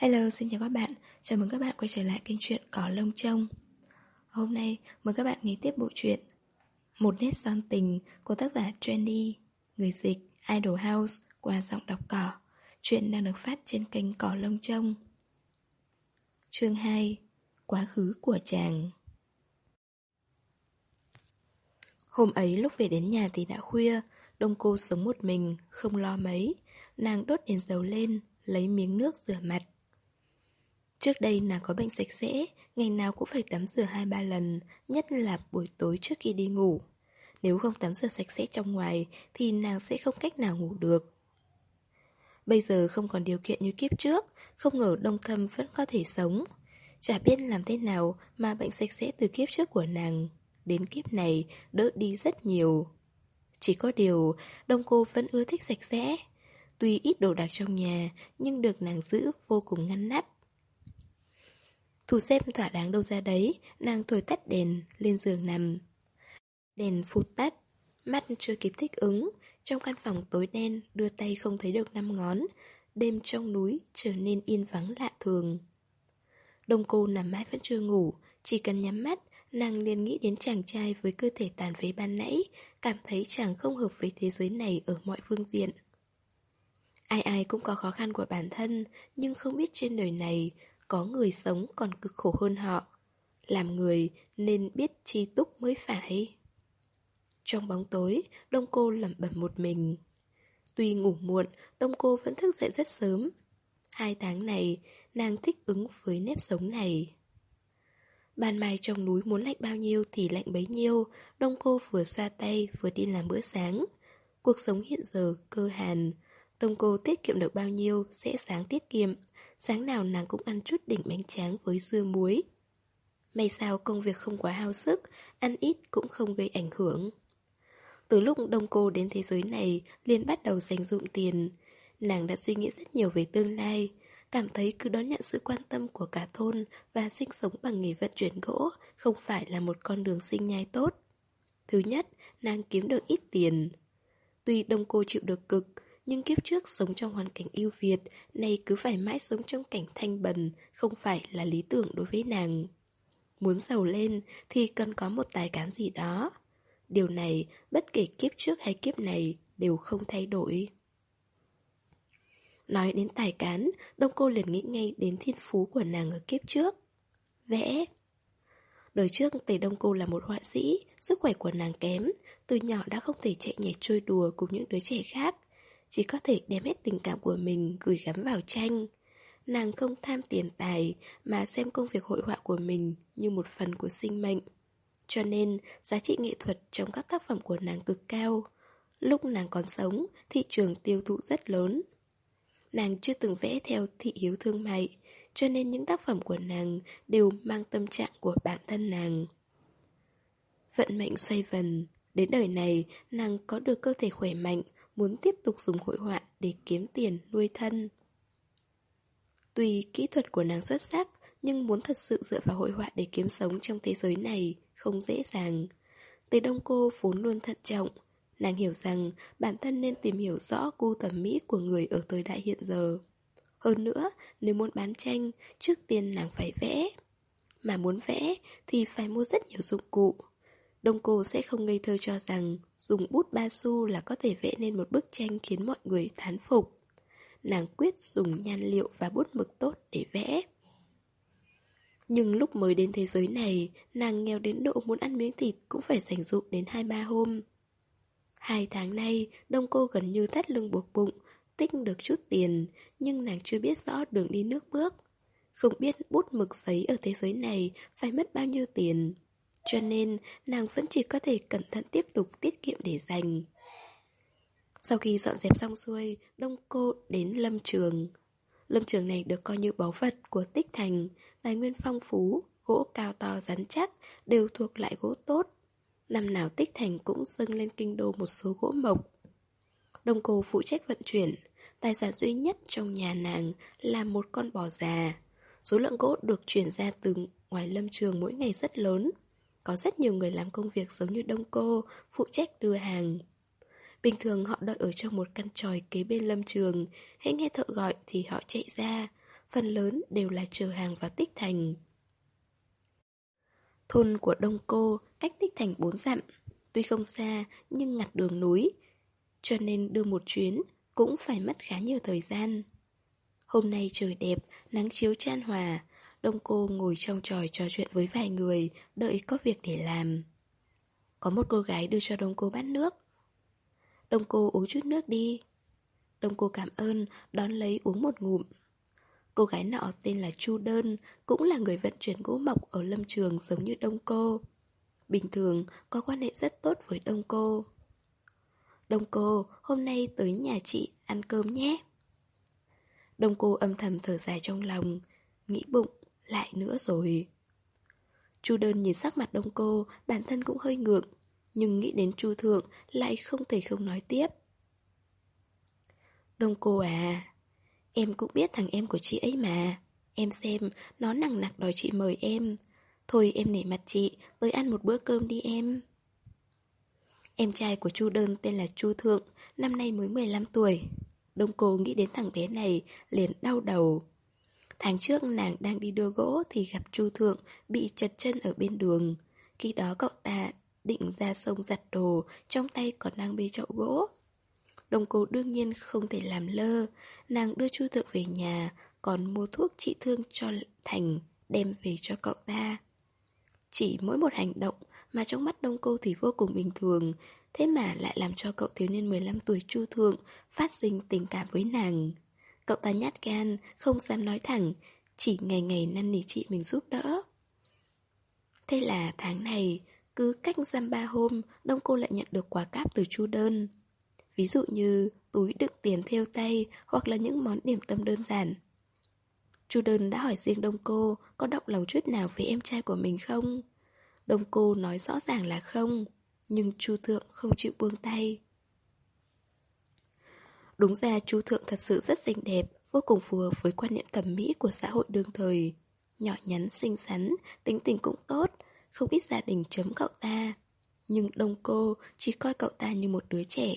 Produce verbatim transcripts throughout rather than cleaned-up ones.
Hello, xin chào các bạn. Chào mừng các bạn quay trở lại kênh truyện Cỏ Lông Trông. Hôm nay mời các bạn nghe tiếp bộ truyện Một nét son tình của tác giả Trendy, người dịch Idol House qua giọng đọc Cỏ. Truyện đang được phát trên kênh Cỏ Lông Trông. Chương hai. Quá khứ của chàng. Hôm ấy lúc về đến nhà thì đã khuya. Đông cô sống một mình, không lo mấy. Nàng đốt đèn dầu lên, lấy miếng nước rửa mặt. Trước đây nàng có bệnh sạch sẽ, ngày nào cũng phải tắm rửa hai ba lần, nhất là buổi tối trước khi đi ngủ. Nếu không tắm rửa sạch sẽ trong ngoài thì nàng sẽ không cách nào ngủ được. Bây giờ không còn điều kiện như kiếp trước, không ngờ Đông Thâm vẫn có thể sống. Chả biết làm thế nào mà bệnh sạch sẽ từ kiếp trước của nàng đến kiếp này đỡ đi rất nhiều. Chỉ có điều, Đông cô vẫn ưa thích sạch sẽ. Tuy ít đồ đạc trong nhà, nhưng được nàng giữ vô cùng ngăn nắp. Thu xếp thỏa đáng đâu ra đấy, nàng thổi tắt đèn, lên giường nằm. Đèn phụt tắt, mắt chưa kịp thích ứng, trong căn phòng tối đen đưa tay không thấy được năm ngón, đêm trong núi trở nên yên vắng lạ thường. Đông cô nằm mãi vẫn chưa ngủ, chỉ cần nhắm mắt, nàng liền nghĩ đến chàng trai với cơ thể tàn phế ban nãy, cảm thấy chàng không hợp với thế giới này ở mọi phương diện. Ai ai cũng có khó khăn của bản thân, nhưng không biết trên đời này có người sống còn cực khổ hơn họ. Làm người nên biết chi túc mới phải. Trong bóng tối, Đông cô lẩm bẩm một mình. Tuy ngủ muộn, Đông cô vẫn thức dậy rất sớm. Hai tháng này, nàng thích ứng với nếp sống này. Ban mai trong núi muốn lạnh bao nhiêu thì lạnh bấy nhiêu. Đông cô vừa xoa tay vừa đi làm bữa sáng. Cuộc sống hiện giờ cơ hàn. Đông cô tiết kiệm được bao nhiêu sẽ sáng tiết kiệm. Sáng nào nàng cũng ăn chút đỉnh bánh tráng với dưa muối. May sao công việc không quá hao sức, ăn ít cũng không gây ảnh hưởng. Từ lúc Đông cô đến thế giới này, liền bắt đầu dành dụm tiền. Nàng đã suy nghĩ rất nhiều về tương lai, cảm thấy cứ đón nhận sự quan tâm của cả thôn và sinh sống bằng nghề vận chuyển gỗ không phải là một con đường sinh nhai tốt. Thứ nhất, nàng kiếm được ít tiền. Tuy Đông cô chịu được cực, nhưng kiếp trước sống trong hoàn cảnh ưu việt, nay cứ phải mãi sống trong cảnh thanh bần, không phải là lý tưởng đối với nàng. Muốn giàu lên thì cần có một tài cán gì đó. Điều này, bất kể kiếp trước hay kiếp này, đều không thay đổi. Nói đến tài cán, Đông cô liền nghĩ ngay đến thiên phú của nàng ở kiếp trước. Vẽ. Đời trước Tề Đông cô là một họa sĩ, sức khỏe của nàng kém, từ nhỏ đã không thể chạy nhảy trôi đùa cùng những đứa trẻ khác. Chỉ có thể đem hết tình cảm của mình gửi gắm vào tranh. Nàng không tham tiền tài mà xem công việc hội họa của mình như một phần của sinh mệnh. Cho nên giá trị nghệ thuật trong các tác phẩm của nàng cực cao. Lúc nàng còn sống, thị trường tiêu thụ rất lớn. Nàng chưa từng vẽ theo thị hiếu thương mại, cho nên những tác phẩm của nàng đều mang tâm trạng của bản thân nàng. Vận mệnh xoay vần, đến đời này nàng có được cơ thể khỏe mạnh, muốn tiếp tục dùng hội họa để kiếm tiền nuôi thân. Tuy kỹ thuật của nàng xuất sắc, nhưng muốn thật sự dựa vào hội họa để kiếm sống trong thế giới này không dễ dàng. Tề Đông cô vốn luôn thận trọng. Nàng hiểu rằng bản thân nên tìm hiểu rõ gu thẩm mỹ của người ở thời đại hiện giờ. Hơn nữa, nếu muốn bán tranh, trước tiên nàng phải vẽ. Mà muốn vẽ thì phải mua rất nhiều dụng cụ. Đông cô sẽ không ngây thơ cho rằng dùng bút ba xu là có thể vẽ nên một bức tranh khiến mọi người thán phục. Nàng quyết dùng nhan liệu và bút mực tốt để vẽ. Nhưng lúc mới đến thế giới này, nàng nghèo đến độ muốn ăn miếng thịt cũng phải dành dụm đến hai ba hôm. Hai tháng nay, Đông cô gần như thắt lưng buộc bụng, tích được chút tiền, nhưng nàng chưa biết rõ đường đi nước bước. Không biết bút mực giấy ở thế giới này phải mất bao nhiêu tiền. Cho nên, nàng vẫn chỉ có thể cẩn thận tiếp tục tiết kiệm để dành. Sau khi dọn dẹp xong xuôi, Đông cô đến lâm trường. Lâm trường này được coi như báu vật của Tích Thành, tài nguyên phong phú, gỗ cao to rắn chắc, đều thuộc loại gỗ tốt. Năm nào Tích Thành cũng dâng lên kinh đô một số gỗ mộc. Đông cô phụ trách vận chuyển, tài sản duy nhất trong nhà nàng là một con bò già. Số lượng gỗ được chuyển ra từ ngoài lâm trường mỗi ngày rất lớn. Có rất nhiều người làm công việc giống như Đông cô, phụ trách đưa hàng. Bình thường họ đợi ở trong một căn chòi kế bên lâm trường, hễ nghe thợ gọi thì họ chạy ra. phần lớn đều là chở hàng vào Tích Thành. Thôn của Đông Cô cách Tích Thành bốn dặm, tuy không xa nhưng ngặt đường núi, cho nên đưa một chuyến cũng phải mất khá nhiều thời gian. Hôm nay trời đẹp, nắng chiếu chan hòa, Đông Cô ngồi trong chòi trò chuyện với vài người, đợi có việc để làm. Có một cô gái đưa cho Đông Cô bát nước. Đông Cô uống chút nước đi. Đông Cô cảm ơn, đón lấy uống một ngụm. Cô gái nọ tên là Chu Đơn, cũng là người vận chuyển gỗ mộc ở lâm trường giống như Đông Cô. Bình thường có quan hệ rất tốt với Đông Cô. Đông Cô, hôm nay tới nhà chị ăn cơm nhé. Đông Cô âm thầm thở dài trong lòng, nghĩ bụng, lại nữa rồi. Chu Đơn nhìn sắc mặt Đông Cô, bản thân cũng hơi ngượng, nhưng nghĩ đến Chu Thượng lại không thể không nói tiếp. Đông Cô à, em cũng biết thằng em của chị ấy mà. Em xem, nó nằng nặc đòi chị mời em. Thôi em nể mặt chị, tới ăn một bữa cơm đi em. Em trai của Chu Đơn tên là Chu Thượng, năm nay mới mười lăm tuổi. Đông Cô nghĩ đến thằng bé này, liền đau đầu. Tháng trước nàng đang đi đưa gỗ thì gặp Chu Thượng bị trật chân ở bên đường. Khi đó cậu ta định ra sông giặt đồ, trong tay còn đang bê chậu gỗ. Đông Cô đương nhiên không thể làm lơ, nàng đưa Chu Thượng về nhà, còn mua thuốc trị thương cho Thành, đem về cho cậu ta. Chỉ mỗi một hành động mà trong mắt Đông Cô thì vô cùng bình thường, thế mà lại làm cho cậu thiếu niên mười lăm tuổi Chu Thượng phát sinh tình cảm với nàng. Cậu ta nhát gan, không dám nói thẳng, chỉ ngày ngày năn nỉ chị mình giúp đỡ. Thế là tháng này, cứ cách dăm ba hôm, Đông Cô lại nhận được quà cáp từ Chu Đơn. Ví dụ như túi đựng tiền thêu tay hoặc là những món điểm tâm đơn giản. Chu Đơn đã hỏi riêng Đông Cô có động lòng chút nào với em trai của mình không? Đông Cô nói rõ ràng là không, nhưng Chu Thượng không chịu buông tay. Đúng ra Chu Thượng thật sự rất xinh đẹp, vô cùng phù hợp với quan niệm thẩm mỹ của xã hội đương thời. Nhỏ nhắn, xinh xắn, tính tình cũng tốt, không ít gia đình chấm cậu ta. Nhưng Đông Cô chỉ coi cậu ta như một đứa trẻ.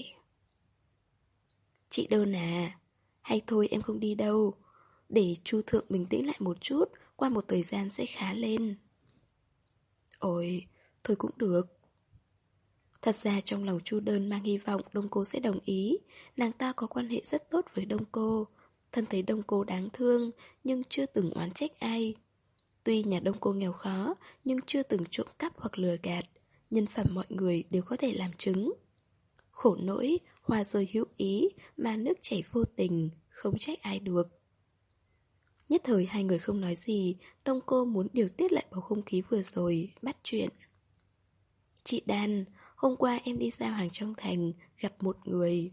Chị Đơn à, hay thôi em không đi đâu, để Chu Thượng bình tĩnh lại một chút, qua một thời gian sẽ khá lên. Ôi, thôi cũng được. Thật ra trong lòng Chu Đơn mang hy vọng Đông Cô sẽ đồng ý. Nàng ta có quan hệ rất tốt với Đông Cô, thân thấy Đông Cô đáng thương, nhưng chưa từng oán trách ai. Tuy nhà Đông Cô nghèo khó, nhưng chưa từng trộm cắp hoặc lừa gạt. Nhân phẩm mọi người đều có thể làm chứng. Khổ nỗi, hoa rơi hữu ý, mà nước chảy vô tình, không trách ai được. Nhất thời hai người không nói gì, Đông Cô muốn điều tiết lại bầu không khí vừa rồi, bắt chuyện. Chị Đan, hôm qua em đi giao hàng trong thành, gặp một người.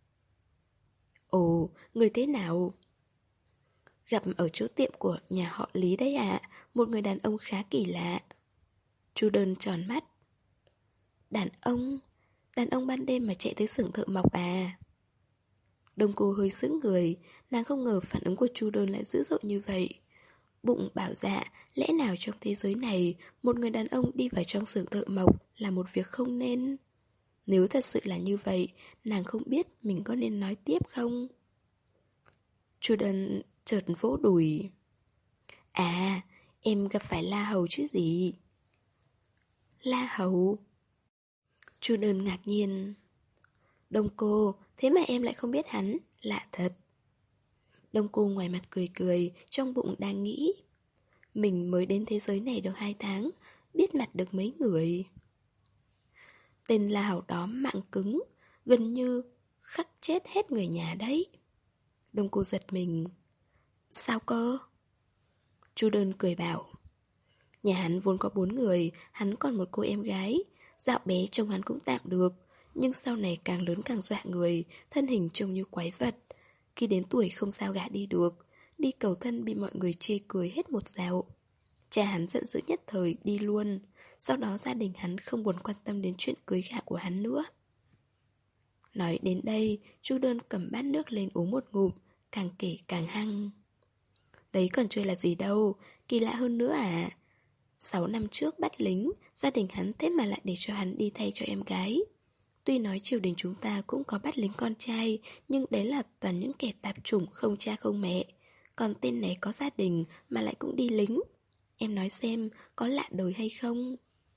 Ồ, người thế nào? Gặp ở chỗ tiệm của nhà họ Lý đấy ạ, một người đàn ông khá kỳ lạ. Chu Đơn tròn mắt. Đàn ông? Đàn ông ban đêm mà chạy tới xưởng thợ mộc à? Đông Cô hơi sững người, nàng không ngờ phản ứng của Chu Đơn lại dữ dội như vậy. Bụng bảo dạ, lẽ nào trong thế giới này, một người đàn ông đi vào trong xưởng thợ mộc là một việc không nên? Nếu thật sự là như vậy, nàng không biết mình có nên nói tiếp không? Chu Đơn chợt vỗ đùi. À, em gặp phải La Hầu chứ gì? La Hầu? Chu Đơn ngạc nhiên. Đông Cô, thế mà em lại không biết hắn, lạ thật. Đông Cô ngoài mặt cười cười, trong bụng đang nghĩ. Mình mới đến thế giới này được hai tháng, biết mặt được mấy người. Tên La Hầu đó mạng cứng, gần như khắc chết hết người nhà đấy. Đông Cô giật mình. Sao cơ? Chu Đơn cười bảo. Nhà hắn vốn có bốn người, hắn còn một cô em gái. Dạo bé trông hắn cũng tạm được, nhưng sau này càng lớn càng dọa người, thân hình trông như quái vật. Khi đến tuổi không sao gả đi được, đi cầu thân bị mọi người chê cười hết một dạo. Cha hắn giận dữ nhất thời đi luôn. Sau đó gia đình hắn không buồn quan tâm đến chuyện cưới gả của hắn nữa. Nói đến đây, Chu Đơn cầm bát nước lên uống một ngụm, càng kể càng hăng. Đấy còn chơi là gì đâu, kỳ lạ hơn nữa à. Sáu năm trước bắt lính, gia đình hắn thế mà lại để cho hắn đi thay cho em gái. Tuy nói triều đình chúng ta cũng có bắt lính con trai, nhưng đấy là toàn những kẻ tạp chủng không cha không mẹ. Còn tên này có gia đình mà lại cũng đi lính. Em nói xem, có lạ đời hay không?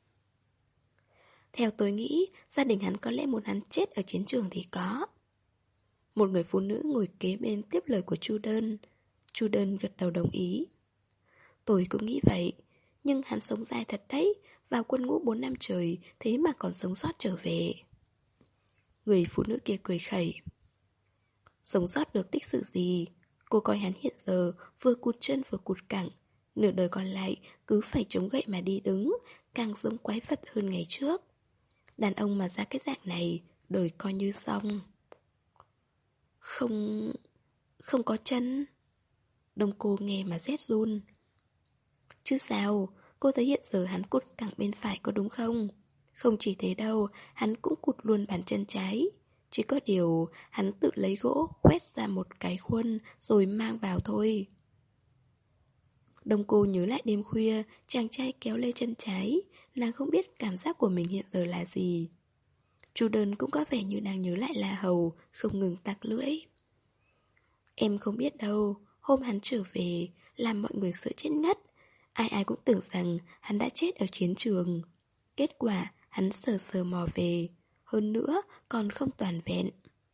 Theo tôi nghĩ, gia đình hắn có lẽ muốn hắn chết ở chiến trường thì có. Một người phụ nữ ngồi kế bên tiếp lời của Chu Đơn. Chu Đơn gật đầu đồng ý. Tôi cũng nghĩ vậy, nhưng hắn sống dài thật đấy, vào quân ngũ bốn năm trời, thế mà còn sống sót trở về. Người phụ nữ kia cười khẩy. Sống sót được tích sự gì? Cô coi hắn hiện giờ vừa cụt chân vừa cụt cẳng, nửa đời còn lại cứ phải chống gậy mà đi đứng, càng giống quái vật hơn ngày trước. Đàn ông mà ra cái dạng này, đời coi như xong. Không... không có chân. Đông cô nghe mà rét run. Chứ sao, cô thấy hiện giờ hắn cụt cẳng bên phải có đúng không? Không chỉ thế đâu, hắn cũng cụt luôn bàn chân trái. Chỉ có điều, hắn tự lấy gỗ khoét ra một cái khuôn rồi mang vào thôi. Đông cô nhớ lại đêm khuya, chàng trai kéo lê chân trái. Nàng không biết cảm giác của mình hiện giờ là gì. Chu Đơn cũng có vẻ như đang nhớ lại La Hầu, không ngừng tặc lưỡi. Em không biết đâu, hôm hắn trở về, làm mọi người sợ chết ngất. Ai ai cũng tưởng rằng hắn đã chết ở chiến trường. Kết quả, hắn sờ sờ mò về. Hơn nữa, còn không toàn vẹn.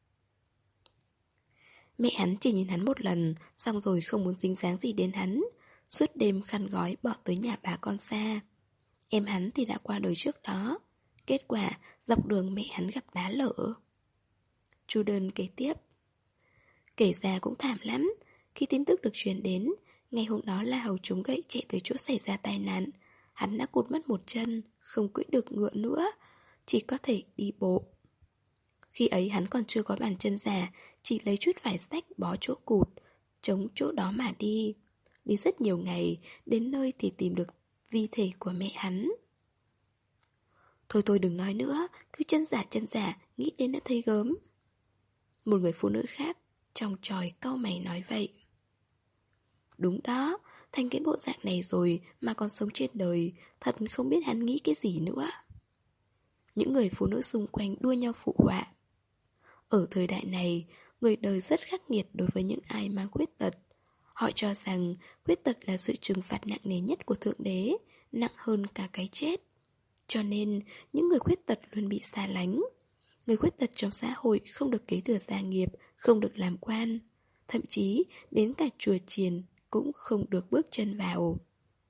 Mẹ hắn chỉ nhìn hắn một lần, xong rồi không muốn dính dáng gì đến hắn. Suốt đêm khăn gói bỏ tới nhà bà con xa. Em hắn thì đã qua đời trước đó. Kết quả, dọc đường mẹ hắn gặp đá lở. Chu Đơn kể tiếp. Kể ra cũng thảm lắm. Khi tin tức được truyền đến, ngày hôm đó La Hầu trúng gậy chạy tới chỗ xảy ra tai nạn. Hắn đã cụt mất một chân, không cưỡi được ngựa nữa, chỉ có thể đi bộ. Khi ấy hắn còn chưa có bàn chân giả, chỉ lấy chút vải xách bó chỗ cụt, chống chỗ đó mà đi. Đi rất nhiều ngày, đến nơi thì tìm được vi thể của mẹ hắn. Thôi thôi đừng nói nữa, cứ chân giả chân giả, nghĩ đến đã thấy gớm. Một người phụ nữ khác trong tròi cau mày nói vậy. Đúng đó, thành cái bộ dạng này rồi mà còn sống trên đời, thật không biết hắn nghĩ cái gì nữa. Những người phụ nữ xung quanh đua nhau phụ họa. Ở thời đại này, người đời rất khắc nghiệt đối với những ai mang khuyết tật. Họ cho rằng khuyết tật là sự trừng phạt nặng nề nhất của Thượng Đế, nặng hơn cả cái chết. Cho nên, những người khuyết tật luôn bị xa lánh. Người khuyết tật trong xã hội không được kế thừa gia nghiệp, không được làm quan. Thậm chí, đến cả chùa chiền cũng không được bước chân vào.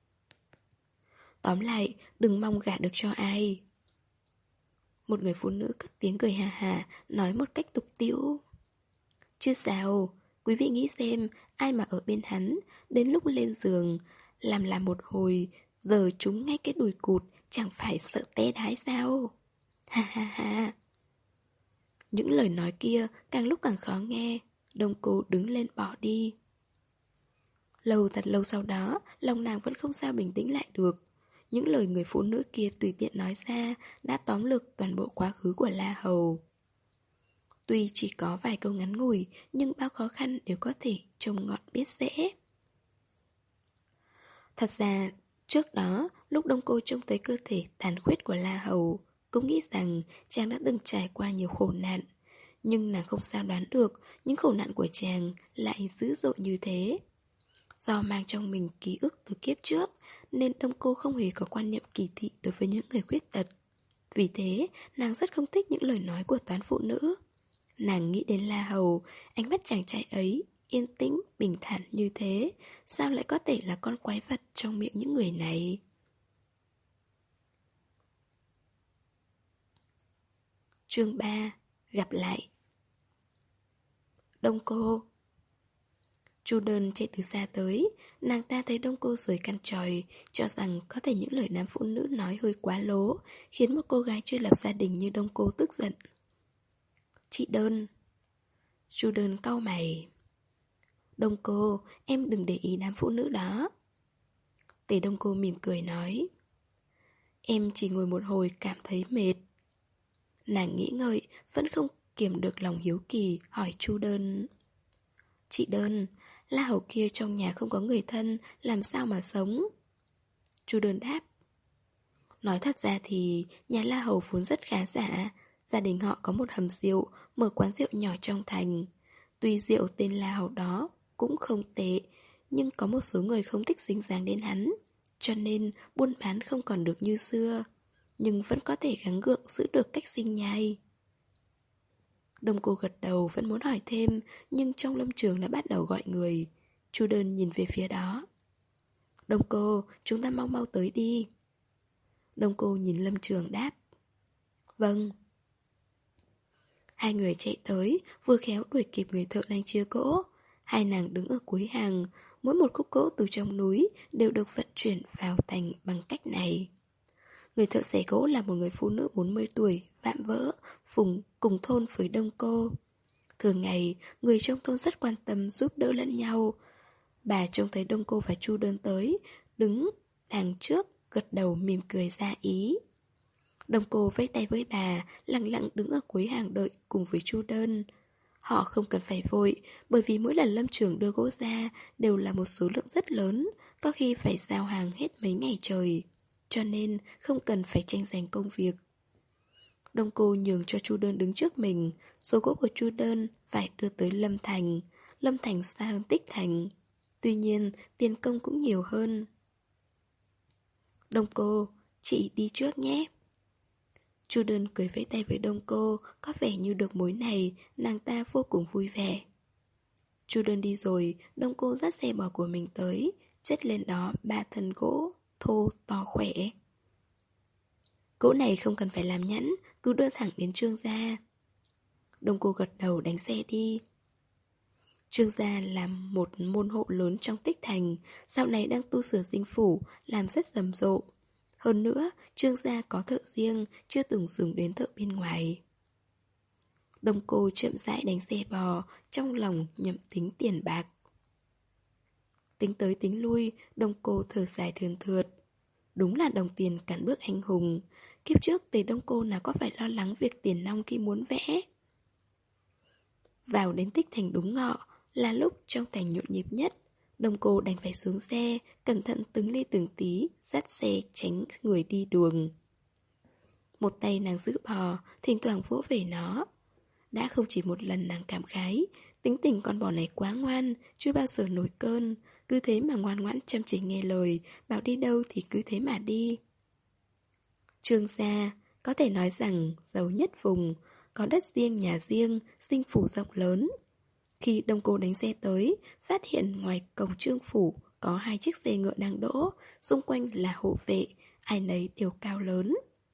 Tóm lại, đừng mong gả được cho ai. Một người phụ nữ cất tiếng cười hà hà, nói một cách tục tĩu. Chứ sao, quý vị nghĩ xem, ai mà ở bên hắn, đến lúc lên giường, làm làm một hồi, giờ chúng ngay cái đùi cụt, chẳng phải sợ té đái sao? Ha ha ha. Những lời nói kia càng lúc càng khó nghe. Đông cô đứng lên bỏ đi. Lâu thật lâu sau đó, lòng nàng vẫn không sao bình tĩnh lại được. Những lời người phụ nữ kia tùy tiện nói ra đã tóm lược toàn bộ quá khứ của La Hầu. Tuy chỉ có vài câu ngắn ngủi, nhưng bao khó khăn đều có thể trông ngọn biết dễ. Thật ra, trước đó, lúc Đông Cô trông thấy cơ thể tàn khuyết của La Hầu, cũng nghĩ rằng chàng đã từng trải qua nhiều khổ nạn. Nhưng nàng không sao đoán được những khổ nạn của chàng lại dữ dội như thế. Do mang trong mình ký ức từ kiếp trước, nên Đông Cô không hề có quan niệm kỳ thị đối với những người khuyết tật. Vì thế, nàng rất không thích những lời nói của toán phụ nữ. Nàng nghĩ đến La Hầu, ánh mắt chàng trai ấy, yên tĩnh, bình thản như thế, sao lại có thể là con quái vật trong miệng những người này? Chương ba. Gặp lại. Đông Cô. Chu Đơn chạy từ xa tới, nàng ta thấy Đông Cô rời căn tròi, cho rằng có thể những lời nam phụ nữ nói hơi quá lố, khiến một cô gái chưa lập gia đình như Đông Cô tức giận. Chị Đơn. Chu Đơn cau mày. Đông Cô, em đừng để ý đám phụ nữ đó. Tề Đông Cô mỉm cười nói. Em chỉ ngồi một hồi cảm thấy mệt. Nàng nghĩ ngợi, vẫn không kiềm được lòng hiếu kỳ, hỏi Chu Đơn. Chị Đơn, La Hầu kia trong nhà không có người thân, làm sao mà sống? Chu Đơn đáp. Nói thật ra thì nhà La Hầu vốn rất khá giả. Gia đình họ có một hầm rượu, mở quán rượu nhỏ trong thành. Tuy rượu tên La Hầu đó cũng không tệ, nhưng có một số người không thích dính dáng đến hắn, cho nên buôn bán không còn được như xưa, nhưng vẫn có thể gắng gượng giữ được cách sinh nhai. Đông cô gật đầu vẫn muốn hỏi thêm, nhưng trong lâm trường đã bắt đầu gọi người. Chu Đơn nhìn về phía đó. Đông cô, chúng ta mau mau tới đi. Đông cô nhìn lâm trường đáp. Vâng. Hai người chạy tới, vừa khéo đuổi kịp người thợ đang chia gỗ. Hai nàng đứng ở cuối hàng, mỗi một khúc gỗ từ trong núi đều được vận chuyển vào thành bằng cách này. Người thợ xẻ gỗ là một người phụ nữ bốn mươi tuổi, vạm vỡ, phùng cùng thôn với Đông cô. Thường ngày, người trong thôn rất quan tâm giúp đỡ lẫn nhau. Bà trông thấy Đông cô và Chu Đơn tới, đứng đằng trước, gật đầu mỉm cười ra ý. Đông cô vẫy tay với bà, lặng lặng đứng ở cuối hàng đợi cùng với Chu Đơn. Họ không cần phải vội, bởi vì mỗi lần lâm trường đưa gỗ ra đều là một số lượng rất lớn, có khi phải giao hàng hết mấy ngày trời. Cho nên không cần phải tranh giành công việc. Đông cô nhường cho Chu Đơn đứng trước mình. Số gỗ của Chu Đơn phải đưa tới Lâm Thành. Lâm Thành xa hơn Tích Thành. Tuy nhiên tiền công cũng nhiều hơn. Đông cô, chị đi trước nhé. Chu Đơn cười vẫy tay với Đông cô. Có vẻ như được mối này, nàng ta vô cùng vui vẻ. Chu Đơn đi rồi, Đông cô dắt xe bò của mình tới, chất lên đó ba thân gỗ thô to khỏe. Gỗ này không cần phải làm nhẵn, cứ đưa thẳng đến Trương gia. Đông cô gật đầu đánh xe đi. Trương gia là một môn hộ lớn trong Tích Thành, dạo này đang tu sửa dinh phủ, làm rất rầm rộ. Hơn nữa, Trương gia có thợ riêng, chưa từng dùng đến thợ bên ngoài. Đông cô chậm rãi đánh xe bò, trong lòng nhẩm tính tiền bạc. Tính tới tính lui, Đông cô thở dài thườn thượt. Đúng là đồng tiền cản bước anh hùng. Kiếp trước Tề Đông cô nào có phải lo lắng việc tiền nong khi muốn vẽ. Vào đến Tích Thành đúng ngọ, là lúc trong thành nhộn nhịp nhất. Đông cô đành phải xuống xe, cẩn thận từng ly từng tí, dắt xe tránh người đi đường. Một tay nàng giữ bò, thỉnh thoảng vỗ về nó. Đã không chỉ một lần nàng cảm khái, tính tình con bò này quá ngoan, chưa bao giờ nổi cơn. Cứ thế mà ngoan ngoãn chăm chỉ nghe lời, bảo đi đâu thì cứ thế mà đi. Trương gia, có thể nói rằng giàu nhất vùng, có đất riêng nhà riêng, dinh phủ rộng lớn. Khi Đông cô đánh xe tới, phát hiện ngoài cổng Trương phủ có hai chiếc xe ngựa đang đỗ, xung quanh là hộ vệ, ai nấy đều cao lớn.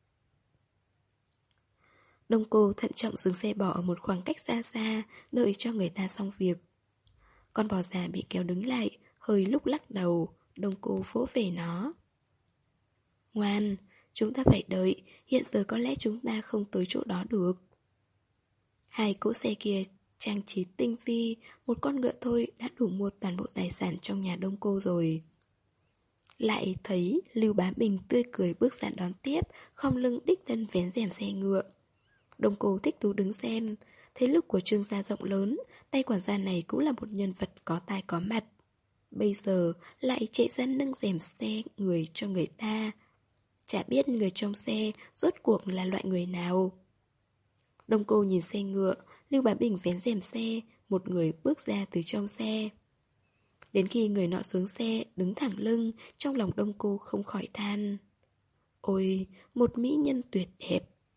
Đông cô thận trọng dừng xe bò ở một khoảng cách xa xa, đợi cho người ta xong việc. Con bò già bị kéo đứng lại, hơi lúc lắc đầu. Đông cô vỗ về nó. Ngoan, chúng ta phải đợi, hiện giờ có lẽ chúng ta không tới chỗ đó được. Hai cỗ xe kia trang trí tinh vi, một con ngựa thôi đã đủ mua toàn bộ tài sản trong nhà Đông cô rồi. Lại thấy Lưu Bá Bình tươi cười bước ra đón tiếp, khom lưng đích thân vén rèm xe ngựa. Đông cô thích thú đứng xem. Thế lực của Trương gia rộng lớn, tay quản gia này cũng là một nhân vật có tai có mặt. Bây giờ lại chạy ra nâng rèm xe người cho người ta. Chả biết người trong xe rốt cuộc là loại người nào. Đông cô nhìn xe ngựa, Lưu Bá Bình vén rèm xe, một người bước ra từ trong xe. Đến khi người nọ xuống xe, đứng thẳng lưng, trong lòng Đông cô không khỏi than. Ôi, một mỹ nhân tuyệt đẹp.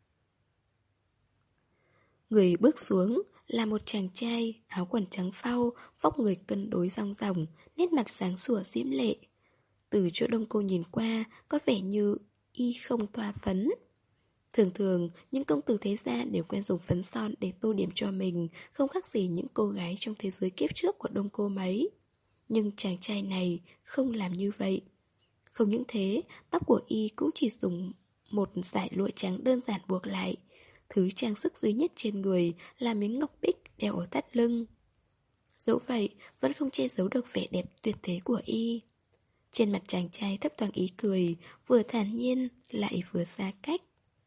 Người bước xuống là một chàng trai, áo quần trắng phau, vóc người cân đối rong ròng, nét mặt sáng sủa diễm lệ. Từ chỗ Đông cô nhìn qua, có vẻ như y không thoa phấn. Thường thường, những công tử thế gia đều quen dùng phấn son để tô điểm cho mình, không khác gì những cô gái trong thế giới kiếp trước của Đông cô mấy. Nhưng chàng trai này không làm như vậy. Không những thế, tóc của y cũng chỉ dùng một dải lụa trắng đơn giản buộc lại. Thứ trang sức duy nhất trên người là miếng ngọc bích đeo ở thắt lưng. Dẫu vậy, vẫn không che giấu được vẻ đẹp tuyệt thế của y. Trên mặt chàng trai thấp thoáng ý cười, vừa thản nhiên lại vừa xa cách.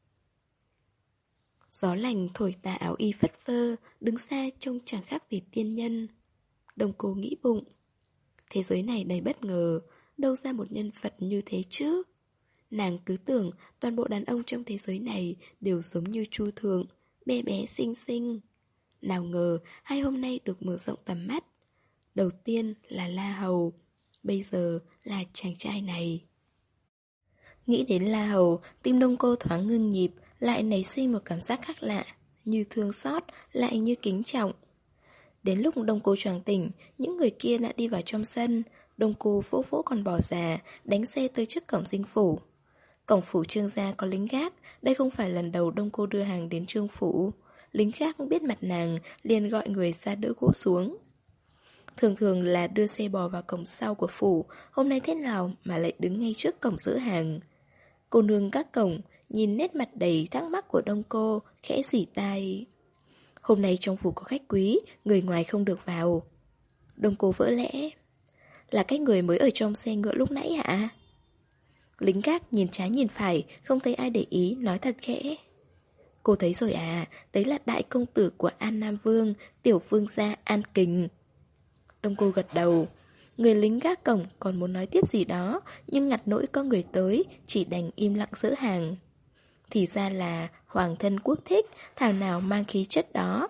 Gió lành thổi tà áo y phất phơ, đứng xa trông chẳng khác gì tiên nhân. Đông cô nghĩ bụng. Thế giới này đầy bất ngờ, đâu ra một nhân vật như thế chứ? Nàng cứ tưởng toàn bộ đàn ông trong thế giới này đều giống như Chu Thượng, bé bé xinh xinh. Nào ngờ hai hôm nay được mở rộng tầm mắt. Đầu tiên là La Hầu, bây giờ là chàng trai này. Nghĩ đến La Hầu, tim Đông Cô thoáng ngưng nhịp, lại nảy sinh một cảm giác khác lạ, như thương xót, lại như kính trọng. Đến lúc Đông Cô choàng tỉnh, những người kia đã đi vào trong sân. Đông Cô vỗ vỗ con bò già, đánh xe tới trước cổng dinh phủ. Cổng phủ Trương gia có lính gác, đây không phải lần đầu Đông Cô đưa hàng đến Trương phủ. Lính gác biết mặt nàng, liền gọi người ra đỡ gỗ xuống. Thường thường là đưa xe bò vào cổng sau của phủ, hôm nay thế nào mà lại đứng ngay trước cổng giữ hàng. Cô nương các cổng, nhìn nét mặt đầy thắc mắc của Đông Cô, khẽ xỉ tai. Hôm nay trong phủ có khách quý, người ngoài không được vào. Đông Cô vỡ lẽ. Là cái người mới ở trong xe ngựa lúc nãy hả? Lính gác nhìn trái nhìn phải, không thấy ai để ý, nói thật khẽ. Cô thấy rồi à, đấy là đại công tử của An Nam Vương, tiểu vương gia An Kình. Đông Cô gật đầu. Người lính gác cổng còn muốn nói tiếp gì đó, nhưng ngặt nỗi có người tới, chỉ đành im lặng giữ hàng. Thì ra là hoàng thân quốc thích, thảo nào mang khí chất đó.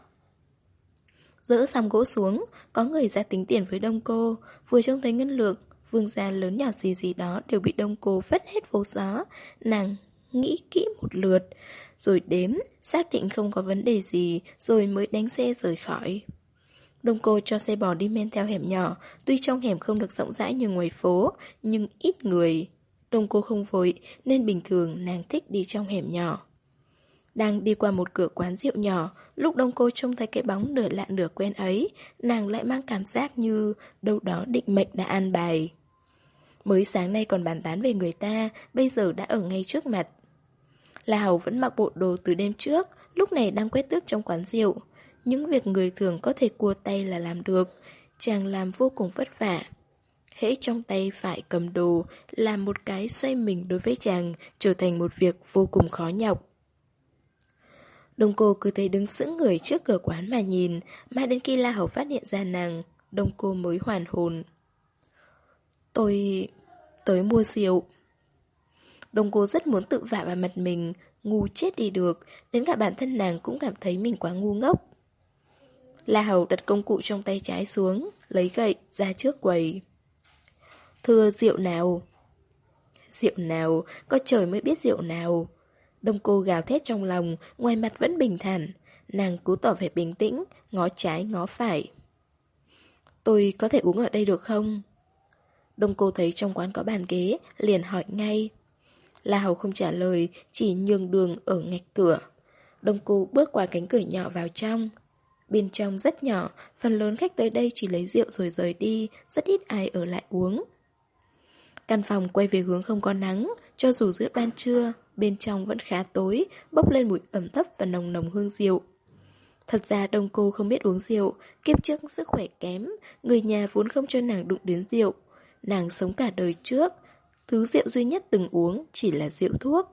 Dỡ xong gỗ xuống, có người ra tính tiền với Đông Cô. Vừa trông thấy ngân lượng, vương gia lớn nhỏ gì gì đó đều bị Đông Cô vất hết vô gió. Nàng nghĩ kỹ một lượt, rồi đếm, xác định không có vấn đề gì, rồi mới đánh xe rời khỏi. Đông Cô cho xe bò đi men theo hẻm nhỏ, tuy trong hẻm không được rộng rãi như ngoài phố, nhưng ít người. Đông Cô không vội, nên bình thường nàng thích đi trong hẻm nhỏ. Đang đi qua một cửa quán rượu nhỏ, lúc Đông Cô trông thấy cái bóng nửa lạ nửa quen ấy, nàng lại mang cảm giác như đâu đó định mệnh đã an bài. Mới sáng nay còn bàn tán về người ta, bây giờ đã ở ngay trước mặt. La Hầu vẫn mặc bộ đồ từ đêm trước, lúc này đang quét tước trong quán rượu. Những việc người thường có thể cua tay là làm được, chàng làm vô cùng vất vả. Hễ trong tay phải cầm đồ, làm một cái xoay mình đối với chàng trở thành một việc vô cùng khó nhọc. Đông Cô cứ thấy đứng sững người trước cửa quán mà nhìn, mãi đến khi La Hầu phát hiện ra nàng, Đông Cô mới hoàn hồn. Tôi... tới mua rượu. Đông Cô rất muốn tự vả vào mặt mình, ngu chết đi được, đến cả bản thân nàng cũng cảm thấy mình quá ngu ngốc. La Hầu đặt công cụ trong tay trái xuống, lấy gậy ra trước quầy. Thưa rượu nào? Rượu nào? Có trời mới biết rượu nào. Đông Cô gào thét trong lòng, ngoài mặt vẫn bình thản. Nàng cố tỏ vẻ bình tĩnh, ngó trái ngó phải. Tôi có thể uống ở đây được không? Đông Cô thấy trong quán có bàn ghế, liền hỏi ngay. La Hầu không trả lời, chỉ nhường đường ở ngạch cửa. Đông Cô bước qua cánh cửa nhỏ vào trong. Bên trong rất nhỏ, phần lớn khách tới đây chỉ lấy rượu rồi rời đi, rất ít ai ở lại uống. Căn phòng quay về hướng không có nắng, cho dù giữa ban trưa, bên trong vẫn khá tối, bốc lên mùi ẩm thấp và nồng nồng hương rượu. Thật ra Đông Cô không biết uống rượu, kiếp trước sức khỏe kém, người nhà vốn không cho nàng đụng đến rượu. Nàng sống cả đời trước, thứ rượu duy nhất từng uống chỉ là rượu thuốc.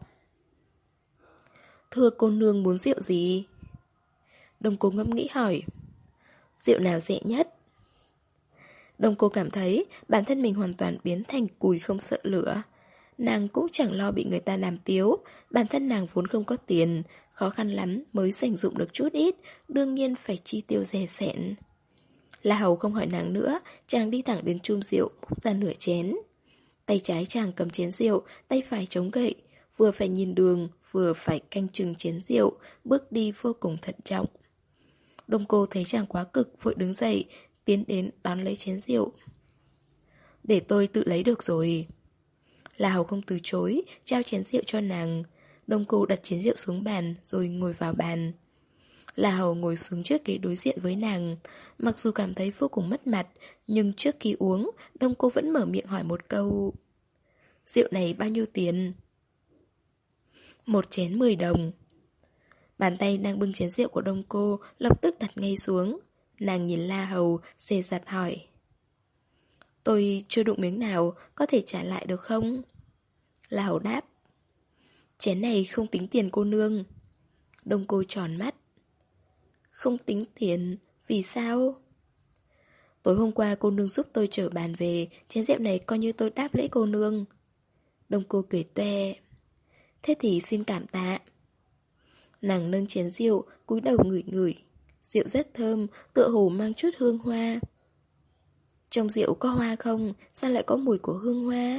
Thưa cô nương muốn rượu gì? Đông Cô ngẫm nghĩ hỏi. Rượu nào rẻ nhất? Đông Cô cảm thấy bản thân mình hoàn toàn biến thành cùi không sợ lửa. Nàng cũng chẳng lo bị người ta làm tiếu, bản thân nàng vốn không có tiền, khó khăn lắm mới dành dụm được chút ít, đương nhiên phải chi tiêu dè sẻn. La Hầu không hỏi nàng nữa, chàng đi thẳng đến chum rượu, múc ra nửa chén. Tay trái chàng cầm chén rượu, tay phải chống gậy, vừa phải nhìn đường, vừa phải canh chừng chén rượu, bước đi vô cùng thận trọng. Đông Cô thấy chàng quá cực, vội đứng dậy, tiến đến đón lấy chén rượu. Để tôi tự lấy được rồi. La Hầu không từ chối, trao chén rượu cho nàng. Đông Cô đặt chén rượu xuống bàn, rồi ngồi vào bàn. La Hầu ngồi xuống trước ghế đối diện với nàng. Mặc dù cảm thấy vô cùng mất mặt, nhưng trước khi uống, Đông Cô vẫn mở miệng hỏi một câu. Rượu này bao nhiêu tiền? Một chén mười đồng. Bàn tay đang bưng chén rượu của Đông Cô lập tức đặt ngay xuống. Nàng nhìn La Hầu, dè dặt hỏi. Tôi chưa đụng miếng nào, có thể trả lại được không? La Hầu đáp. Chén này không tính tiền cô nương. Đông Cô tròn mắt. Không tính tiền, vì sao? Tối hôm qua cô nương giúp tôi chở bàn về, chén rượu này coi như tôi đáp lễ cô nương. Đông Cô cười toe. Thế thì xin cảm tạ. Nàng nâng chén rượu, cúi đầu ngửi ngửi. Rượu rất thơm, tựa hồ mang chút hương hoa. Trong rượu có hoa không? Sao lại có mùi của hương hoa?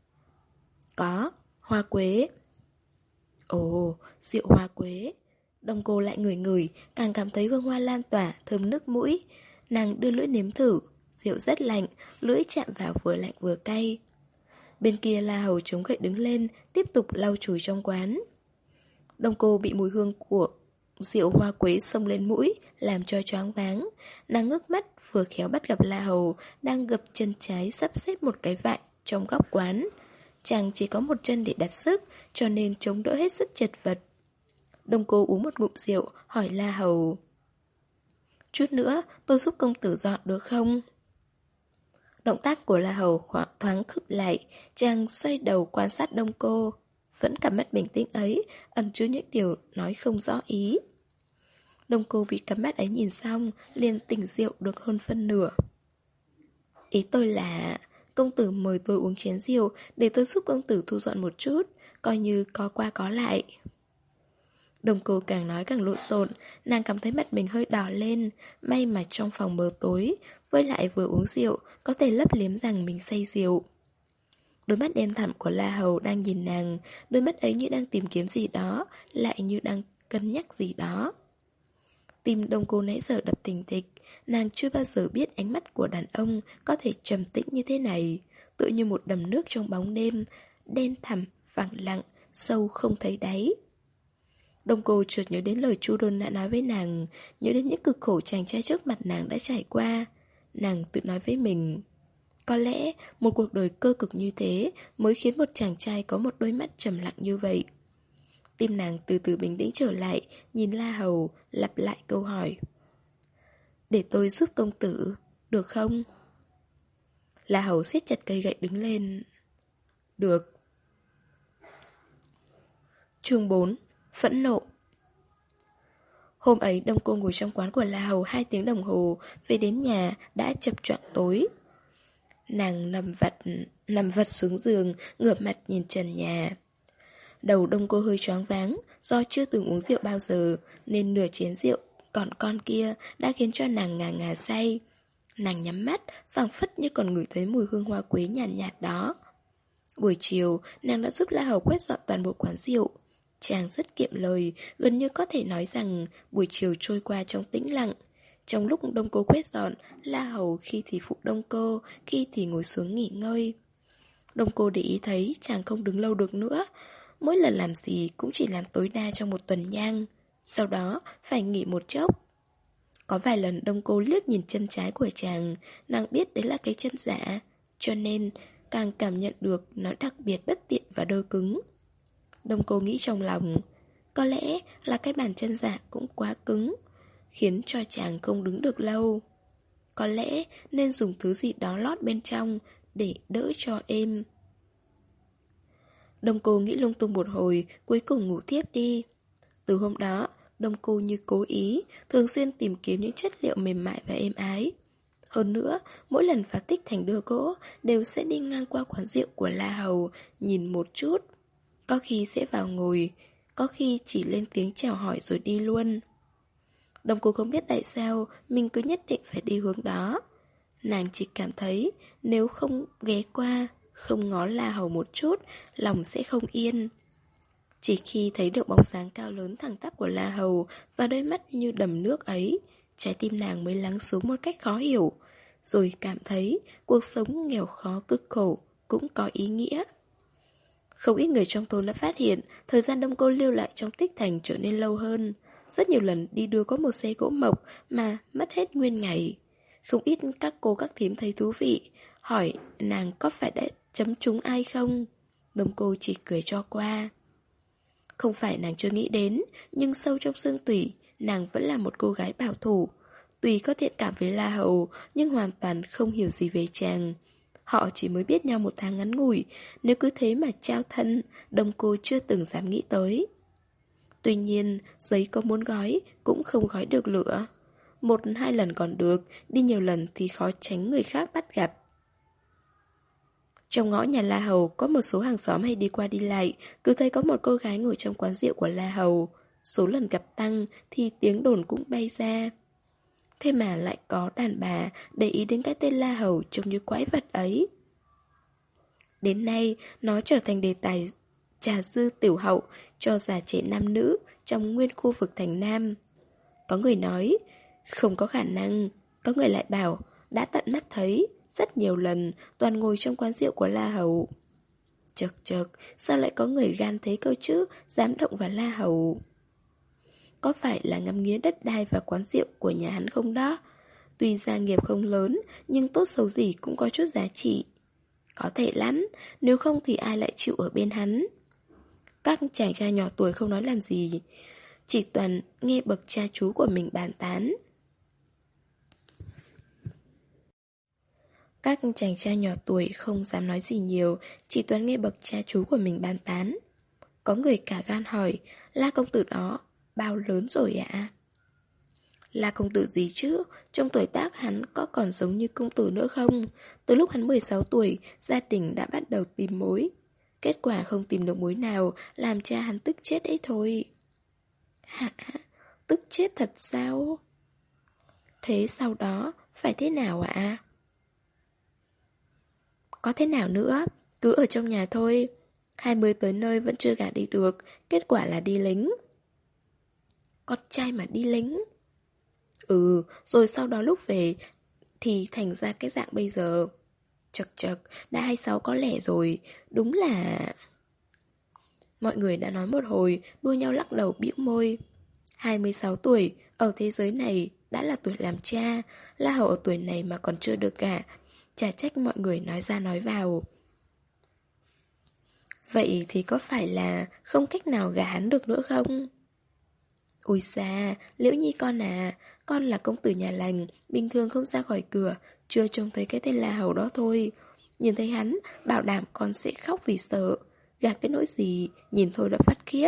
Có, hoa quế. Ồ, rượu hoa quế. Đông cô lại ngửi ngửi, càng cảm thấy hương hoa lan tỏa, thơm nức mũi. Nàng đưa lưỡi nếm thử, rượu rất lạnh, lưỡi chạm vào vừa lạnh vừa cay. Bên kia La Hầu chống gậy đứng lên, tiếp tục lau chùi trong quán. Đông cô bị mùi hương của rượu hoa quế xông lên mũi, làm cho choáng váng. Nàng ngước mắt, vừa khéo bắt gặp La Hầu đang gập chân trái sắp xếp một cái vại trong góc quán. Chàng chỉ có một chân để đặt sức, cho nên chống đỡ hết sức chật vật. Đông cô uống một ngụm rượu, hỏi La Hầu: Chút nữa, tôi giúp công tử dọn được không? Động tác của La Hầu khoảng thoáng khựng lại, chàng xoay đầu quan sát Đông cô. Vẫn cặp mắt bình tĩnh ấy, ẩn chứa những điều nói không rõ ý. Đông cô bị cặp mắt ấy nhìn xong, liền tỉnh rượu được hơn phân nửa. Ý tôi là, công tử mời tôi uống chén rượu, để tôi giúp công tử thu dọn một chút, coi như có qua có lại. Đông cô càng nói càng lộn xộn, nàng cảm thấy mặt mình hơi đỏ lên, may mà trong phòng mờ tối, với lại vừa uống rượu, có thể lấp liếm rằng mình say rượu. Đôi mắt đen thẳm của La Hầu đang nhìn nàng, đôi mắt ấy như đang tìm kiếm gì đó, lại như đang cân nhắc gì đó. Tim Đông cô nãy giờ đập thình thịch, nàng chưa bao giờ biết ánh mắt của đàn ông có thể trầm tĩnh như thế này, tựa như một đầm nước trong bóng đêm, đen thẳm, phẳng lặng, sâu không thấy đáy. Đông cô chợt nhớ đến lời Chu Đôn đã nói với nàng, nhớ đến những cực khổ chàng trai trước mặt nàng đã trải qua. Nàng tự nói với mình, có lẽ một cuộc đời cơ cực như thế mới khiến một chàng trai có một đôi mắt trầm lặng như vậy. Tim nàng từ từ bình tĩnh trở lại, nhìn La Hầu, lặp lại câu hỏi. Để tôi giúp công tử, được không? La Hầu siết chặt cây gậy đứng lên. Được. Chương bốn. Phẫn nộ. Hôm ấy Đông cô ngồi trong quán của La Hầu hai tiếng đồng hồ, về đến nhà đã chập choạng tối. Nàng nằm vật, nằm vật xuống giường, ngửa mặt nhìn trần nhà. Đầu Đông cô hơi choáng váng, do chưa từng uống rượu bao giờ, nên nửa chén rượu còn con kia đã khiến cho nàng ngà ngà say. Nàng nhắm mắt, phảng phất như còn ngửi thấy mùi hương hoa quế nhàn nhạt, nhạt đó. Buổi chiều, nàng đã giúp La Hầu quét dọn toàn bộ quán rượu. Chàng rất kiệm lời, gần như có thể nói rằng buổi chiều trôi qua trong tĩnh lặng. Trong lúc Đông cô quét dọn, La Hầu khi thì phụ Đông cô, khi thì ngồi xuống nghỉ ngơi. Đông cô để ý thấy chàng không đứng lâu được nữa. Mỗi lần làm gì cũng chỉ làm tối đa trong một tuần nhang, sau đó phải nghỉ một chốc. Có vài lần Đông cô liếc nhìn chân trái của chàng, nàng biết đấy là cái chân giả, cho nên càng cảm nhận được nó đặc biệt bất tiện và đơ cứng. Đông cô nghĩ trong lòng, có lẽ là cái bàn chân giả cũng quá cứng, khiến cho chàng không đứng được lâu. Có lẽ nên dùng thứ gì đó lót bên trong để đỡ cho êm. Đông cô nghĩ lung tung một hồi, cuối cùng ngủ tiếp đi. Từ hôm đó, Đông cô như cố ý, thường xuyên tìm kiếm những chất liệu mềm mại và êm ái. Hơn nữa, mỗi lần phá tích thành đưa gỗ, đều sẽ đi ngang qua quán rượu của La Hầu, nhìn một chút. Có khi sẽ vào ngồi, có khi chỉ lên tiếng chào hỏi rồi đi luôn. Đông cô không biết tại sao mình cứ nhất định phải đi hướng đó. Nàng chỉ cảm thấy nếu không ghé qua, không ngó La Hầu một chút, lòng sẽ không yên. Chỉ khi thấy được bóng dáng cao lớn thẳng tắp của La Hầu và đôi mắt như đầm nước ấy, trái tim nàng mới lắng xuống một cách khó hiểu, rồi cảm thấy cuộc sống nghèo khó cực khổ cũng có ý nghĩa. Không ít người trong thôn đã phát hiện thời gian Đông cô lưu lại trong Tích Thành trở nên lâu hơn. Rất nhiều lần đi đưa có một xe gỗ mộc mà mất hết nguyên ngày. Không ít các cô các thím thấy thú vị, hỏi nàng có phải đã chấm trúng ai không. Đông cô chỉ cười cho qua. Không phải nàng chưa nghĩ đến, nhưng sâu trong xương tủy, nàng vẫn là một cô gái bảo thủ. Tuy có thiện cảm với La Hầu, nhưng hoàn toàn không hiểu gì về chàng. Họ chỉ mới biết nhau một tháng ngắn ngủi, nếu cứ thế mà trao thân, Đông cô chưa từng dám nghĩ tới. Tuy nhiên, giấy có muốn gói, cũng không gói được lửa. Một hai lần còn được, đi nhiều lần thì khó tránh người khác bắt gặp. Trong ngõ nhà La Hầu có một số hàng xóm hay đi qua đi lại, cứ thấy có một cô gái ngồi trong quán rượu của La Hầu. Số lần gặp tăng thì tiếng đồn cũng bay ra. Thế mà lại có đàn bà để ý đến cái tên La Hầu trông như quái vật ấy. Đến nay, nó trở thành đề tài trà dư tiểu hậu cho già trẻ nam nữ trong nguyên khu vực thành Nam. Có người nói, không có khả năng. Có người lại bảo, đã tận mắt thấy, rất nhiều lần, toàn ngồi trong quán rượu của La Hầu. Chật chật, sao lại có người gan thế cơ chứ, dám động vào La Hầu? Có phải là ngắm nghía đất đai và quán rượu của nhà hắn không đó? Tuy gia nghiệp không lớn, nhưng tốt xấu gì cũng có chút giá trị. Có thể lắm, nếu không thì ai lại chịu ở bên hắn. Các chàng trai nhỏ tuổi không nói làm gì, chỉ toàn nghe bậc cha chú của mình bàn tán. Các chàng trai nhỏ tuổi không dám nói gì nhiều, chỉ toàn nghe bậc cha chú của mình bàn tán. Có người cả gan hỏi, La công tử đó, bao lớn rồi ạ? La công tử gì chứ, trong tuổi tác hắn có còn giống như công tử nữa không? Từ lúc hắn mười sáu tuổi, gia đình đã bắt đầu tìm mối. Kết quả không tìm được mối nào, làm cha hắn tức chết ấy thôi. Hả? Tức chết thật sao? Thế sau đó, phải thế nào ạ? Có thế nào nữa, cứ ở trong nhà thôi. Hai mươi tới nơi vẫn chưa gả đi được, kết quả là đi lính. Con trai mà đi lính? Ừ, rồi sau đó lúc về thì thành ra cái dạng bây giờ. Chật chật, đã hai mươi sáu có lẻ rồi, đúng là... Mọi người đã nói một hồi, đua nhau lắc đầu bĩu môi. Hai mươi sáu tuổi, ở thế giới này đã là tuổi làm cha. La Hầu ở tuổi này mà còn chưa được gả, chả trách mọi người nói ra nói vào. Vậy thì có phải là không cách nào gả hắn được nữa không? Ôi xa, Liễu Nhi con à, con là công tử nhà lành, bình thường không ra khỏi cửa, chưa trông thấy cái tên La Hầu đó thôi. Nhìn thấy hắn, bảo đảm con sẽ khóc vì sợ. Gạt cái nỗi gì, nhìn thôi đã phát khiếp.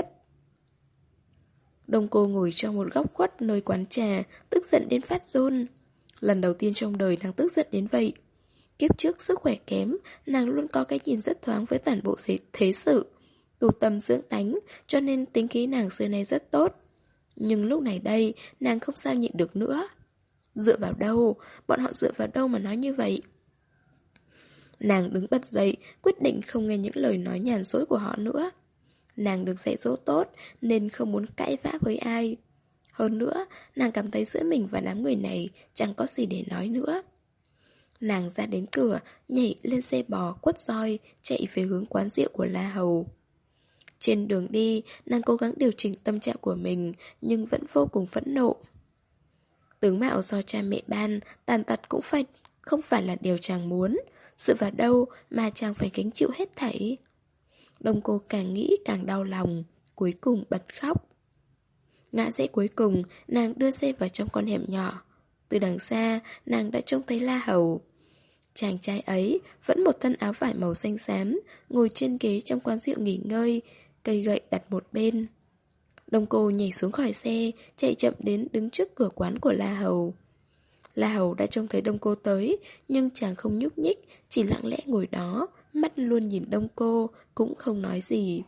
Đông cô ngồi trong một góc khuất nơi quán trà, tức giận đến phát run. Lần đầu tiên trong đời nàng tức giận đến vậy. Kiếp trước sức khỏe kém, nàng luôn có cái nhìn rất thoáng với toàn bộ thế sự. Tu tâm dưỡng tánh, cho nên tính khí nàng xưa nay rất tốt. Nhưng lúc này đây, nàng không sao nhịn được nữa. Dựa vào đâu? Bọn họ dựa vào đâu mà nói như vậy? Nàng đứng bật dậy, quyết định không nghe những lời nói nhàn dối của họ nữa. Nàng được dạy dỗ tốt, nên không muốn cãi vã với ai. Hơn nữa, nàng cảm thấy giữa mình và đám người này chẳng có gì để nói nữa. Nàng ra đến cửa, nhảy lên xe bò, quất roi, chạy về hướng quán rượu của La Hầu. Trên đường đi, nàng cố gắng điều chỉnh tâm trạng của mình, nhưng vẫn vô cùng phẫn nộ. Tướng mạo do cha mẹ ban, tàn tật cũng phải không phải là điều chàng muốn. Dựa vào đâu mà chàng phải gánh chịu hết thảy. Đông cô càng nghĩ càng đau lòng, cuối cùng bật khóc. Ngã rẽ cuối cùng, nàng đưa xe vào trong con hẻm nhỏ. Từ đằng xa, nàng đã trông thấy La Hầu. Chàng trai ấy vẫn một thân áo vải màu xanh xám, ngồi trên ghế trong quán rượu nghỉ ngơi, cây gậy đặt một bên. Đông cô nhảy xuống khỏi xe, chạy chậm đến đứng trước cửa quán của La Hầu. La Hầu đã trông thấy Đông cô tới, nhưng chàng không nhúc nhích, chỉ lặng lẽ ngồi đó, mắt luôn nhìn Đông cô, cũng không nói gì.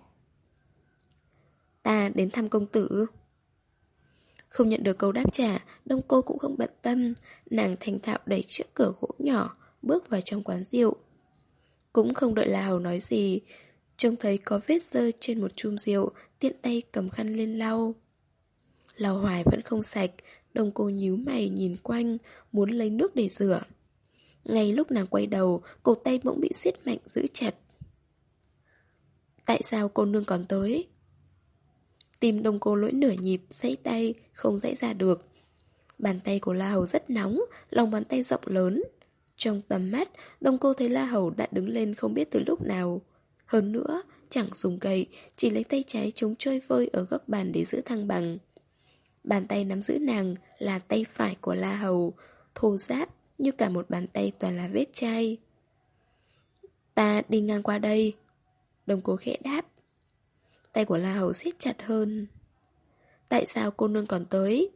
Ta đến thăm công tử. Không nhận được câu đáp trả, Đông cô cũng không bận tâm, nàng thành thạo đẩy chiếc cửa gỗ nhỏ, bước vào trong quán rượu. Cũng không đợi La Hầu nói gì, trông thấy có vết dơ trên một chum rượu, tiện tay cầm khăn lên lau. Lau hoài vẫn không sạch, Đông cô nhíu mày nhìn quanh, muốn lấy nước để rửa. Ngay lúc nàng quay đầu, cổ tay bỗng bị siết mạnh giữ chặt. Tại sao cô nương còn tới? Tim Đông cô lỗi nửa nhịp, giãy tay, không giãy ra được. Bàn tay của La Hầu rất nóng, lòng bàn tay rộng lớn. Trong tầm mắt, Đông cô thấy La Hầu đã đứng lên không biết từ lúc nào. Hơn nữa, chẳng dùng gậy, chỉ lấy tay trái chống chơi vơi ở góc bàn để giữ thăng bằng. Bàn tay nắm giữ nàng là tay phải của La Hầu, thô ráp như cả một bàn tay toàn là vết chai. Ta đi ngang qua đây. Đông cô khẽ đáp. Tay của La Hầu siết chặt hơn. Tại sao cô nương còn tới?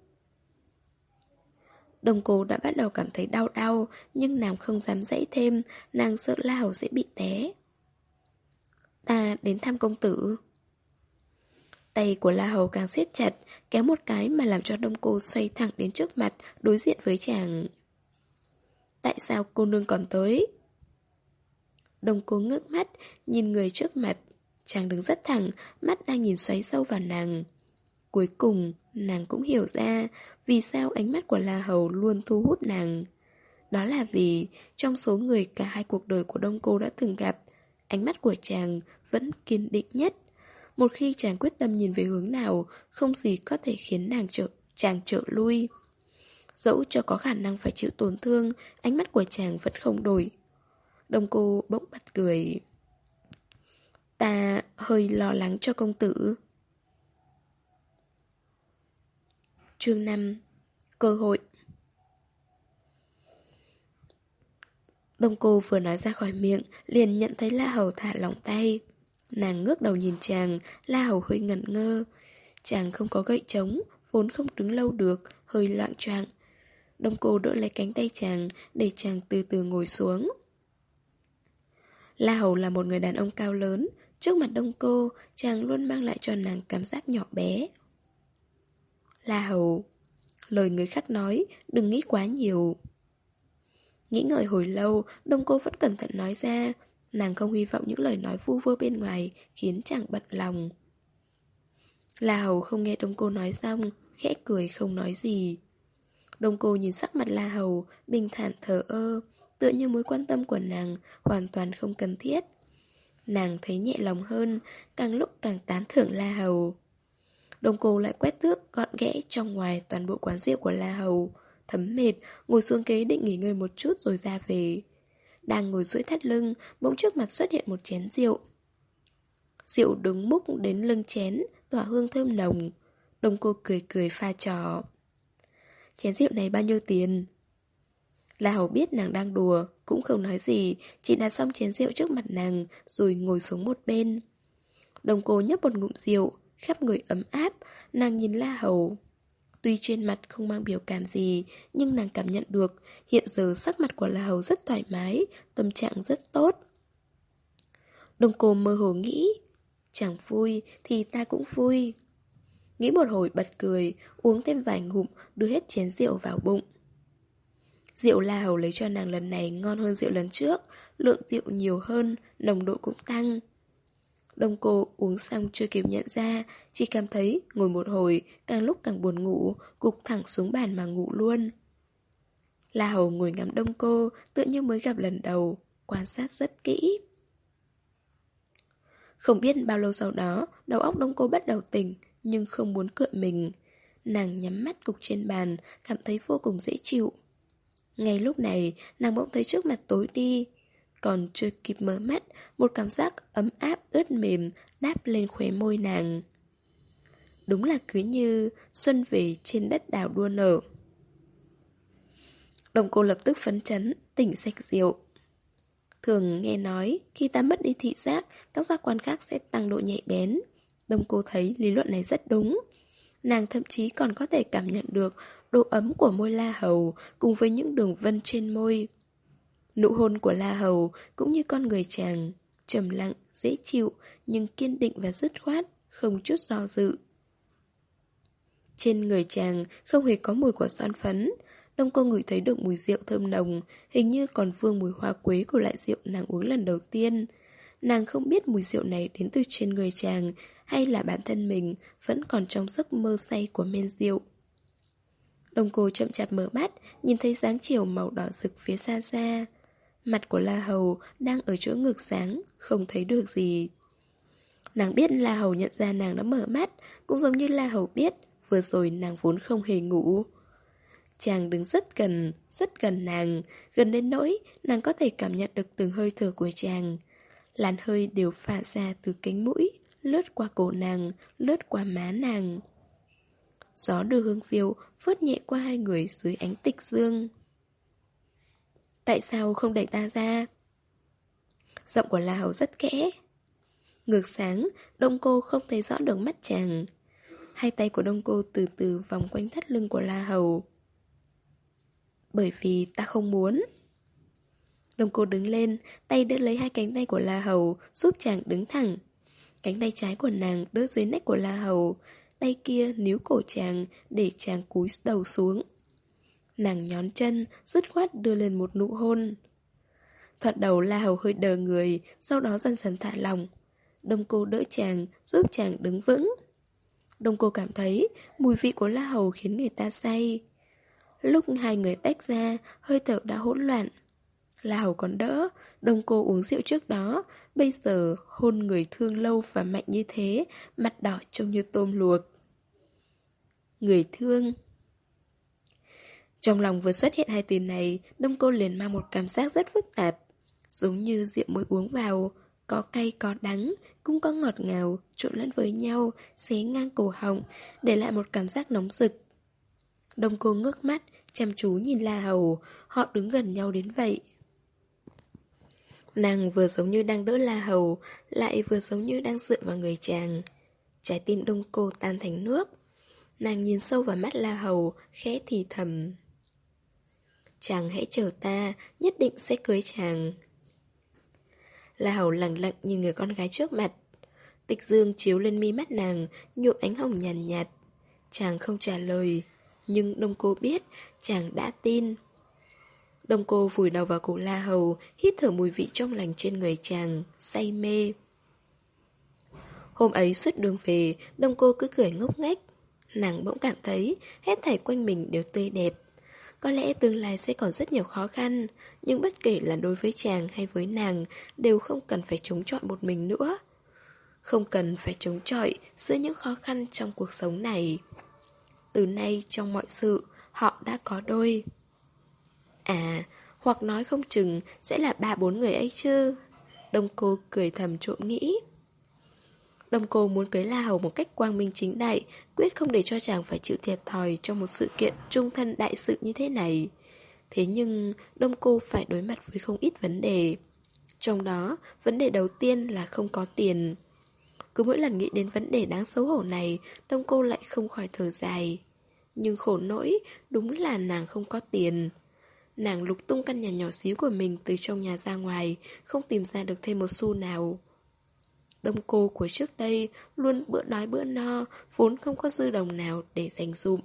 Đông cô đã bắt đầu cảm thấy đau đau, nhưng nàng không dám dãy thêm, nàng sợ La Hầu sẽ bị té. Ta đến thăm công tử. Tay của La Hầu càng siết chặt, kéo một cái mà làm cho Đông Cô xoay thẳng đến trước mặt, đối diện với chàng. Tại sao cô nương còn tới? Đông Cô ngước mắt, nhìn người trước mặt. Chàng đứng rất thẳng, mắt đang nhìn xoáy sâu vào nàng. Cuối cùng, nàng cũng hiểu ra vì sao ánh mắt của La Hầu luôn thu hút nàng. Đó là vì trong số người cả hai cuộc đời của Đông Cô đã từng gặp, ánh mắt của chàng vẫn kiên định nhất. Một khi chàng quyết tâm nhìn về hướng nào, không gì có thể khiến nàng trở, chàng trở lui. Dẫu cho có khả năng phải chịu tổn thương, ánh mắt của chàng vẫn không đổi. Đông Cô bỗng bật cười. Ta hơi lo lắng cho công tử. Chương năm. Cơ hội. Đông Cô vừa nói ra khỏi miệng, liền nhận thấy La Hầu thả lỏng tay. Nàng ngước đầu nhìn chàng, La Hầu hơi ngẩn ngơ. Chàng không có gậy trống, vốn không đứng lâu được, hơi loạng choạng. Đông Cô đỡ lấy cánh tay chàng, để chàng từ từ ngồi xuống. La Hầu là một người đàn ông cao lớn, trước mặt Đông Cô, chàng luôn mang lại cho nàng cảm giác nhỏ bé. La Hầu, lời người khác nói, đừng nghĩ quá nhiều. Nghĩ ngợi hồi lâu, Đông Cô vẫn cẩn thận nói ra. Nàng không hy vọng những lời nói vu vơ bên ngoài khiến chàng bận lòng. La Hầu không nghe Đông Cô nói xong, khẽ cười không nói gì. Đông Cô nhìn sắc mặt La Hầu, bình thản thờ ơ, tựa như mối quan tâm của nàng hoàn toàn không cần thiết. Nàng thấy nhẹ lòng hơn, càng lúc càng tán thưởng La Hầu. Đông Cô lại quét tước gọn ghẽ trong ngoài toàn bộ quán rượu của La Hầu. Thấm mệt, ngồi xuống ghế định nghỉ ngơi một chút rồi ra về. Đang ngồi duỗi thắt lưng, bỗng trước mặt xuất hiện một chén rượu. Rượu đứng múc đến lưng chén, tỏa hương thơm nồng. Đông Cô cười cười pha trò. Chén rượu này bao nhiêu tiền? La Hầu biết nàng đang đùa, cũng không nói gì, chỉ đặt xong chén rượu trước mặt nàng, rồi ngồi xuống một bên. Đông Cô nhấp một ngụm rượu, khắp người ấm áp, nàng nhìn La Hầu. Tuy trên mặt không mang biểu cảm gì, nhưng nàng cảm nhận được hiện giờ sắc mặt của La Hầu rất thoải mái, tâm trạng rất tốt. Đông Cô mơ hồ nghĩ, chẳng vui thì ta cũng vui. Nghĩ một hồi bật cười, uống thêm vài ngụm, đưa hết chén rượu vào bụng. Rượu La Hầu lấy cho nàng lần này ngon hơn rượu lần trước, lượng rượu nhiều hơn, nồng độ cũng tăng. Đông Cô uống xong chưa kịp nhận ra, chỉ cảm thấy ngồi một hồi, càng lúc càng buồn ngủ, gục thẳng xuống bàn mà ngủ luôn. La Hầu ngồi ngắm Đông Cô, tựa như mới gặp lần đầu, quan sát rất kỹ. Không biết bao lâu sau đó, đầu óc Đông Cô bắt đầu tỉnh, nhưng không muốn cựa mình. Nàng nhắm mắt gục trên bàn, cảm thấy vô cùng dễ chịu. Ngay lúc này, nàng bỗng thấy trước mặt tối đi. Còn chưa kịp mở mắt, một cảm giác ấm áp ướt mềm đáp lên khóe môi nàng. Đúng là cứ như xuân về trên đất đào đua nở. Đông Cô lập tức phấn chấn, tỉnh sạch rượu. Thường nghe nói, khi ta mất đi thị giác, các giác quan khác sẽ tăng độ nhạy bén. Đông Cô thấy lý luận này rất đúng. Nàng thậm chí còn có thể cảm nhận được độ ấm của môi La Hầu cùng với những đường vân trên môi. Nụ hôn của La Hầu cũng như con người chàng, trầm lặng, dễ chịu nhưng kiên định và dứt khoát, không chút do dự. Trên người chàng không hề có mùi của son phấn. Đông Cô ngửi thấy được mùi rượu thơm nồng, hình như còn vương mùi hoa quế của loại rượu nàng uống lần đầu tiên. Nàng không biết mùi rượu này đến từ trên người chàng hay là bản thân mình vẫn còn trong giấc mơ say của men rượu. Đông Cô chậm chạp mở mắt, nhìn thấy dáng chiều màu đỏ rực phía xa xa. Mặt của La Hầu đang ở chỗ ngược sáng, không thấy được gì. Nàng biết La Hầu nhận ra nàng đã mở mắt, cũng giống như La Hầu biết vừa rồi nàng vốn không hề ngủ. Chàng đứng rất gần, rất gần nàng, gần đến nỗi nàng có thể cảm nhận được từng hơi thở của chàng. Làn hơi đều phả ra từ cánh mũi, lướt qua cổ nàng, lướt qua má nàng. Gió đưa hương rượu phớt nhẹ qua hai người dưới ánh tịch dương. Tại sao không đẩy ta ra? Giọng của La Hầu rất kẽ. Ngược sáng, Đông Cô không thấy rõ được mắt chàng. Hai tay của Đông Cô từ từ vòng quanh thắt lưng của La Hầu. Bởi vì ta không muốn. Đông Cô đứng lên, tay đỡ lấy hai cánh tay của La Hầu, giúp chàng đứng thẳng. Cánh tay trái của nàng đỡ dưới nách của La Hầu, tay kia níu cổ chàng để chàng cúi đầu xuống. Nàng nhón chân, dứt khoát đưa lên một nụ hôn. Thoạt đầu La Hầu hơi đờ người, sau đó dần dần thả lỏng. Đông Cô đỡ chàng, giúp chàng đứng vững. Đông Cô cảm thấy mùi vị của La Hầu khiến người ta say. Lúc hai người tách ra, hơi thở đã hỗn loạn. La Hầu còn đỡ, Đông Cô uống rượu trước đó, bây giờ hôn người thương lâu và mạnh như thế, mặt đỏ trông như tôm luộc. Người thương. Trong lòng vừa xuất hiện hai từ này, Đông Cô liền mang một cảm giác rất phức tạp. Giống như rượu mới uống vào, có cay có đắng, cũng có ngọt ngào, trộn lẫn với nhau, xé ngang cổ họng, để lại một cảm giác nóng rực. Đông Cô ngước mắt, chăm chú nhìn La Hầu, họ đứng gần nhau đến vậy. Nàng vừa giống như đang đỡ La Hầu, lại vừa giống như đang dựa vào người chàng. Trái tim Đông Cô tan thành nước. Nàng nhìn sâu vào mắt La Hầu, khẽ thì thầm. Chàng hãy chờ ta, nhất định sẽ cưới chàng. La Hầu lặng lặng nhìn người con gái trước mặt. Tịch dương chiếu lên mi mắt nàng, nhuộm ánh hồng nhàn nhạt, nhạt. Chàng không trả lời, nhưng Đông Cô biết chàng đã tin. Đông Cô vùi đầu vào cổ La Hầu, hít thở mùi vị trong lành trên người chàng, say mê. Hôm ấy suốt đường về, Đông Cô cứ cười ngốc nghếch. Nàng bỗng cảm thấy hết thảy quanh mình đều tươi đẹp. Có lẽ tương lai sẽ còn rất nhiều khó khăn, nhưng bất kể là đối với chàng hay với nàng, đều không cần phải chống chọi một mình nữa. Không cần phải chống chọi giữa những khó khăn trong cuộc sống này. Từ nay trong mọi sự, họ đã có đôi. À, hoặc nói không chừng sẽ là ba bốn người ấy chứ. Đông Cô cười thầm trộm nghĩ. Đông Cô muốn cưới La Hầu một cách quang minh chính đại, quyết không để cho chàng phải chịu thiệt thòi trong một sự kiện trung thân đại sự như thế này. Thế nhưng Đông Cô phải đối mặt với không ít vấn đề. Trong đó, vấn đề đầu tiên là không có tiền. Cứ mỗi lần nghĩ đến vấn đề đáng xấu hổ này, Đông Cô lại không khỏi thở dài. Nhưng khổ nỗi, đúng là nàng không có tiền. Nàng lục tung căn nhà nhỏ xíu của mình từ trong nhà ra ngoài, không tìm ra được thêm một xu nào. Đông Cô của trước đây luôn bữa đói bữa no, vốn không có dư đồng nào để dành dụm.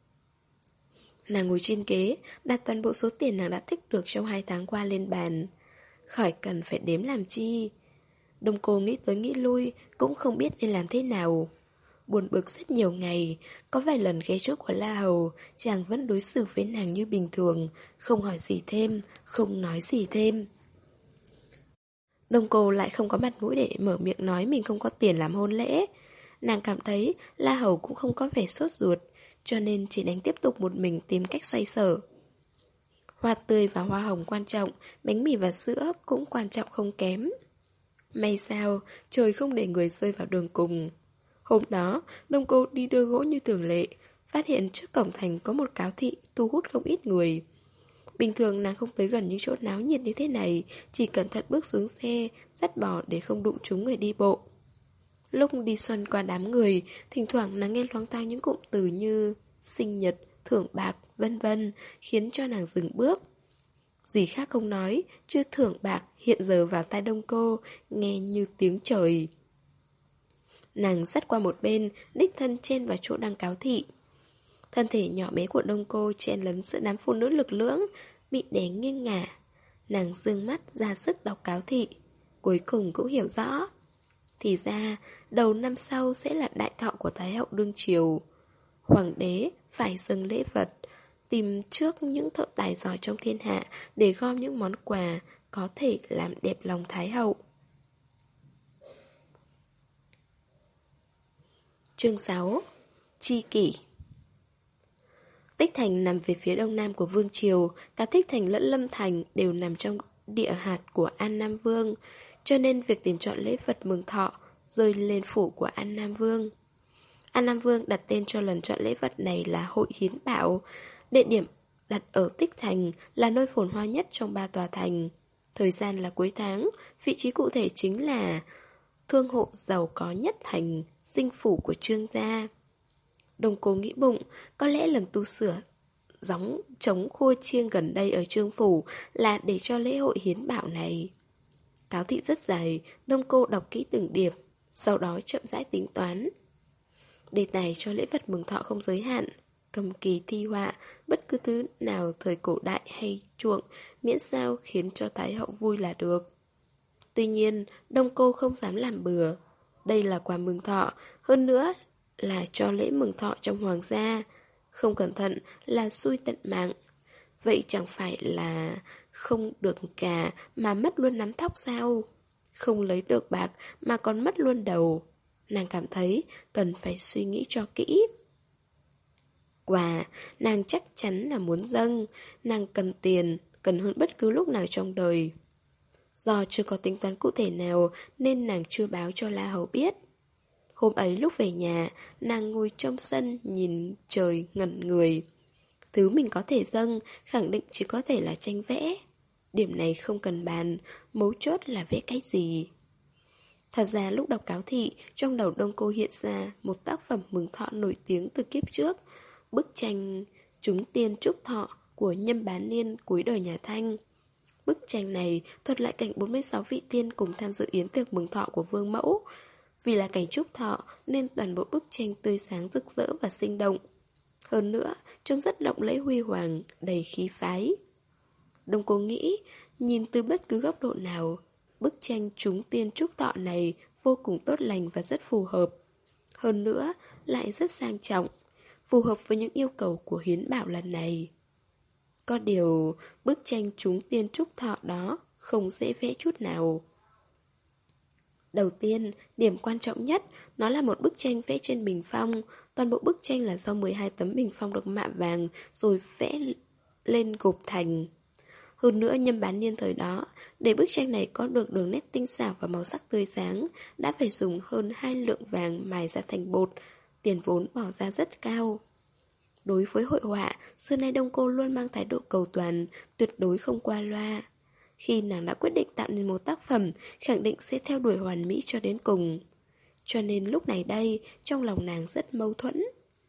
Nàng ngồi trên ghế, đặt toàn bộ số tiền nàng đã tích được trong hai tháng qua lên bàn. Khỏi cần phải đếm làm chi. Đông Cô nghĩ tới nghĩ lui, cũng không biết nên làm thế nào. Buồn bực rất nhiều ngày, có vài lần ghé chỗ của La Hầu, chàng vẫn đối xử với nàng như bình thường, không hỏi gì thêm, không nói gì thêm. Đông Cô lại không có mặt mũi để mở miệng nói mình không có tiền làm hôn lễ. Nàng cảm thấy La Hầu cũng không có vẻ sốt ruột, cho nên chỉ đánh tiếp tục một mình tìm cách xoay sở. Hoa tươi và hoa hồng quan trọng, bánh mì và sữa cũng quan trọng không kém. May sao, trời không để người rơi vào đường cùng. Hôm đó, Đông Cô đi đưa gỗ như thường lệ, phát hiện trước cổng thành có một cáo thị thu hút không ít người. Bình thường nàng không tới gần những chỗ náo nhiệt như thế này, chỉ cẩn thận bước xuống xe, dắt bò để không đụng trúng người đi bộ. Lúc đi xuân qua đám người, thỉnh thoảng nàng nghe loáng tai những cụm từ như sinh nhật, thưởng bạc, vân vân, khiến cho nàng dừng bước. Gì khác không nói, chứ thưởng bạc hiện giờ vào tai Đông Cô, nghe như tiếng trời. Nàng dắt qua một bên, đích thân chen vào chỗ đăng cáo thị. Thân thể nhỏ bé của Đông Cô chen lấn giữa đám phụ nữ lực lưỡng, bị đè nghiêng ngả. Nàng dương mắt ra sức đọc cáo thị, cuối cùng cũng hiểu rõ. Thì ra, đầu năm sau sẽ là đại thọ của Thái hậu đương triều. Hoàng đế phải dâng lễ vật, tìm trước những thợ tài giỏi trong thiên hạ để gom những món quà có thể làm đẹp lòng Thái hậu. Chương sáu. Chi kỷ. Tích Thành nằm về phía đông nam của Vương Triều, cả Tích Thành lẫn Lâm Thành đều nằm trong địa hạt của An Nam Vương, cho nên việc tìm chọn lễ vật mừng thọ rơi lên phủ của An Nam Vương. An Nam Vương đặt tên cho lần chọn lễ vật này là Hội Hiến Bảo, địa điểm đặt ở Tích Thành là nơi phồn hoa nhất trong ba tòa thành. Thời gian là cuối tháng, vị trí cụ thể chính là thương hộ giàu có nhất thành, dinh phủ của Trương gia. Đông Cô nghĩ bụng, có lẽ lần tu sửa gióng trống khua chiêng gần đây ở Trương phủ là để cho lễ hội hiến bảo này. Cáo thị rất dài, Đông Cô đọc kỹ từng điệp. Sau đó chậm rãi tính toán. Đề tài cho lễ vật mừng thọ không giới hạn, cầm kỳ thi họa, bất cứ thứ nào thời cổ đại hay chuộng, miễn sao khiến cho Thái hậu vui là được. Tuy nhiên, Đông Cô không dám làm bừa. Đây là quà mừng thọ, hơn nữa là cho lễ mừng thọ trong hoàng gia. Không cẩn thận là xui tận mạng. Vậy chẳng phải là không được cả mà mất luôn nắm tóc sao? Không lấy được bạc mà còn mất luôn đầu. Nàng cảm thấy cần phải suy nghĩ cho kỹ. Quà, nàng chắc chắn là muốn dâng. Nàng cần tiền, cần hơn bất cứ lúc nào trong đời. Do chưa có tính toán cụ thể nào nên nàng chưa báo cho La Hầu biết. Hôm ấy lúc về nhà, nàng ngồi trong sân nhìn trời ngẩn người. Thứ mình có thể dâng khẳng định chỉ có thể là tranh vẽ. Điểm này không cần bàn, mấu chốt là vẽ cái gì. Thật ra lúc đọc cáo thị, trong đầu Đông Cô hiện ra một tác phẩm mừng thọ nổi tiếng từ kiếp trước. Bức tranh Chúng Tiên Trúc Thọ của Nhâm Bá Niên cuối đời nhà Thanh. Bức tranh này thuật lại cảnh bốn mươi sáu vị tiên cùng tham dự yến tiệc mừng thọ của Vương Mẫu. Vì là cảnh trúc thọ nên toàn bộ bức tranh tươi sáng rực rỡ và sinh động. Hơn nữa, trông rất lộng lẫy huy hoàng, đầy khí phái. Đông Cô nghĩ, nhìn từ bất cứ góc độ nào, bức tranh Chúng Tiên Trúc Thọ này vô cùng tốt lành và rất phù hợp. Hơn nữa, lại rất sang trọng, phù hợp với những yêu cầu của hiến bảo lần này. Có điều, bức tranh Chúng Tiên Trúc Thọ đó không dễ vẽ chút nào. Đầu tiên, điểm quan trọng nhất, nó là một bức tranh vẽ trên bình phong. Toàn bộ bức tranh là do mười hai tấm bình phong được mạ vàng rồi vẽ lên gộp thành. Hơn nữa, Nhâm Bá Niên thời đó, để bức tranh này có được đường nét tinh xảo và màu sắc tươi sáng, đã phải dùng hơn hai lượng vàng mài ra thành bột, tiền vốn bỏ ra rất cao. Đối với hội họa, xưa nay Đông Cô luôn mang thái độ cầu toàn, tuyệt đối không qua loa. Khi nàng đã quyết định tạo nên một tác phẩm, khẳng định sẽ theo đuổi hoàn mỹ cho đến cùng. Cho nên lúc này đây, trong lòng nàng rất mâu thuẫn.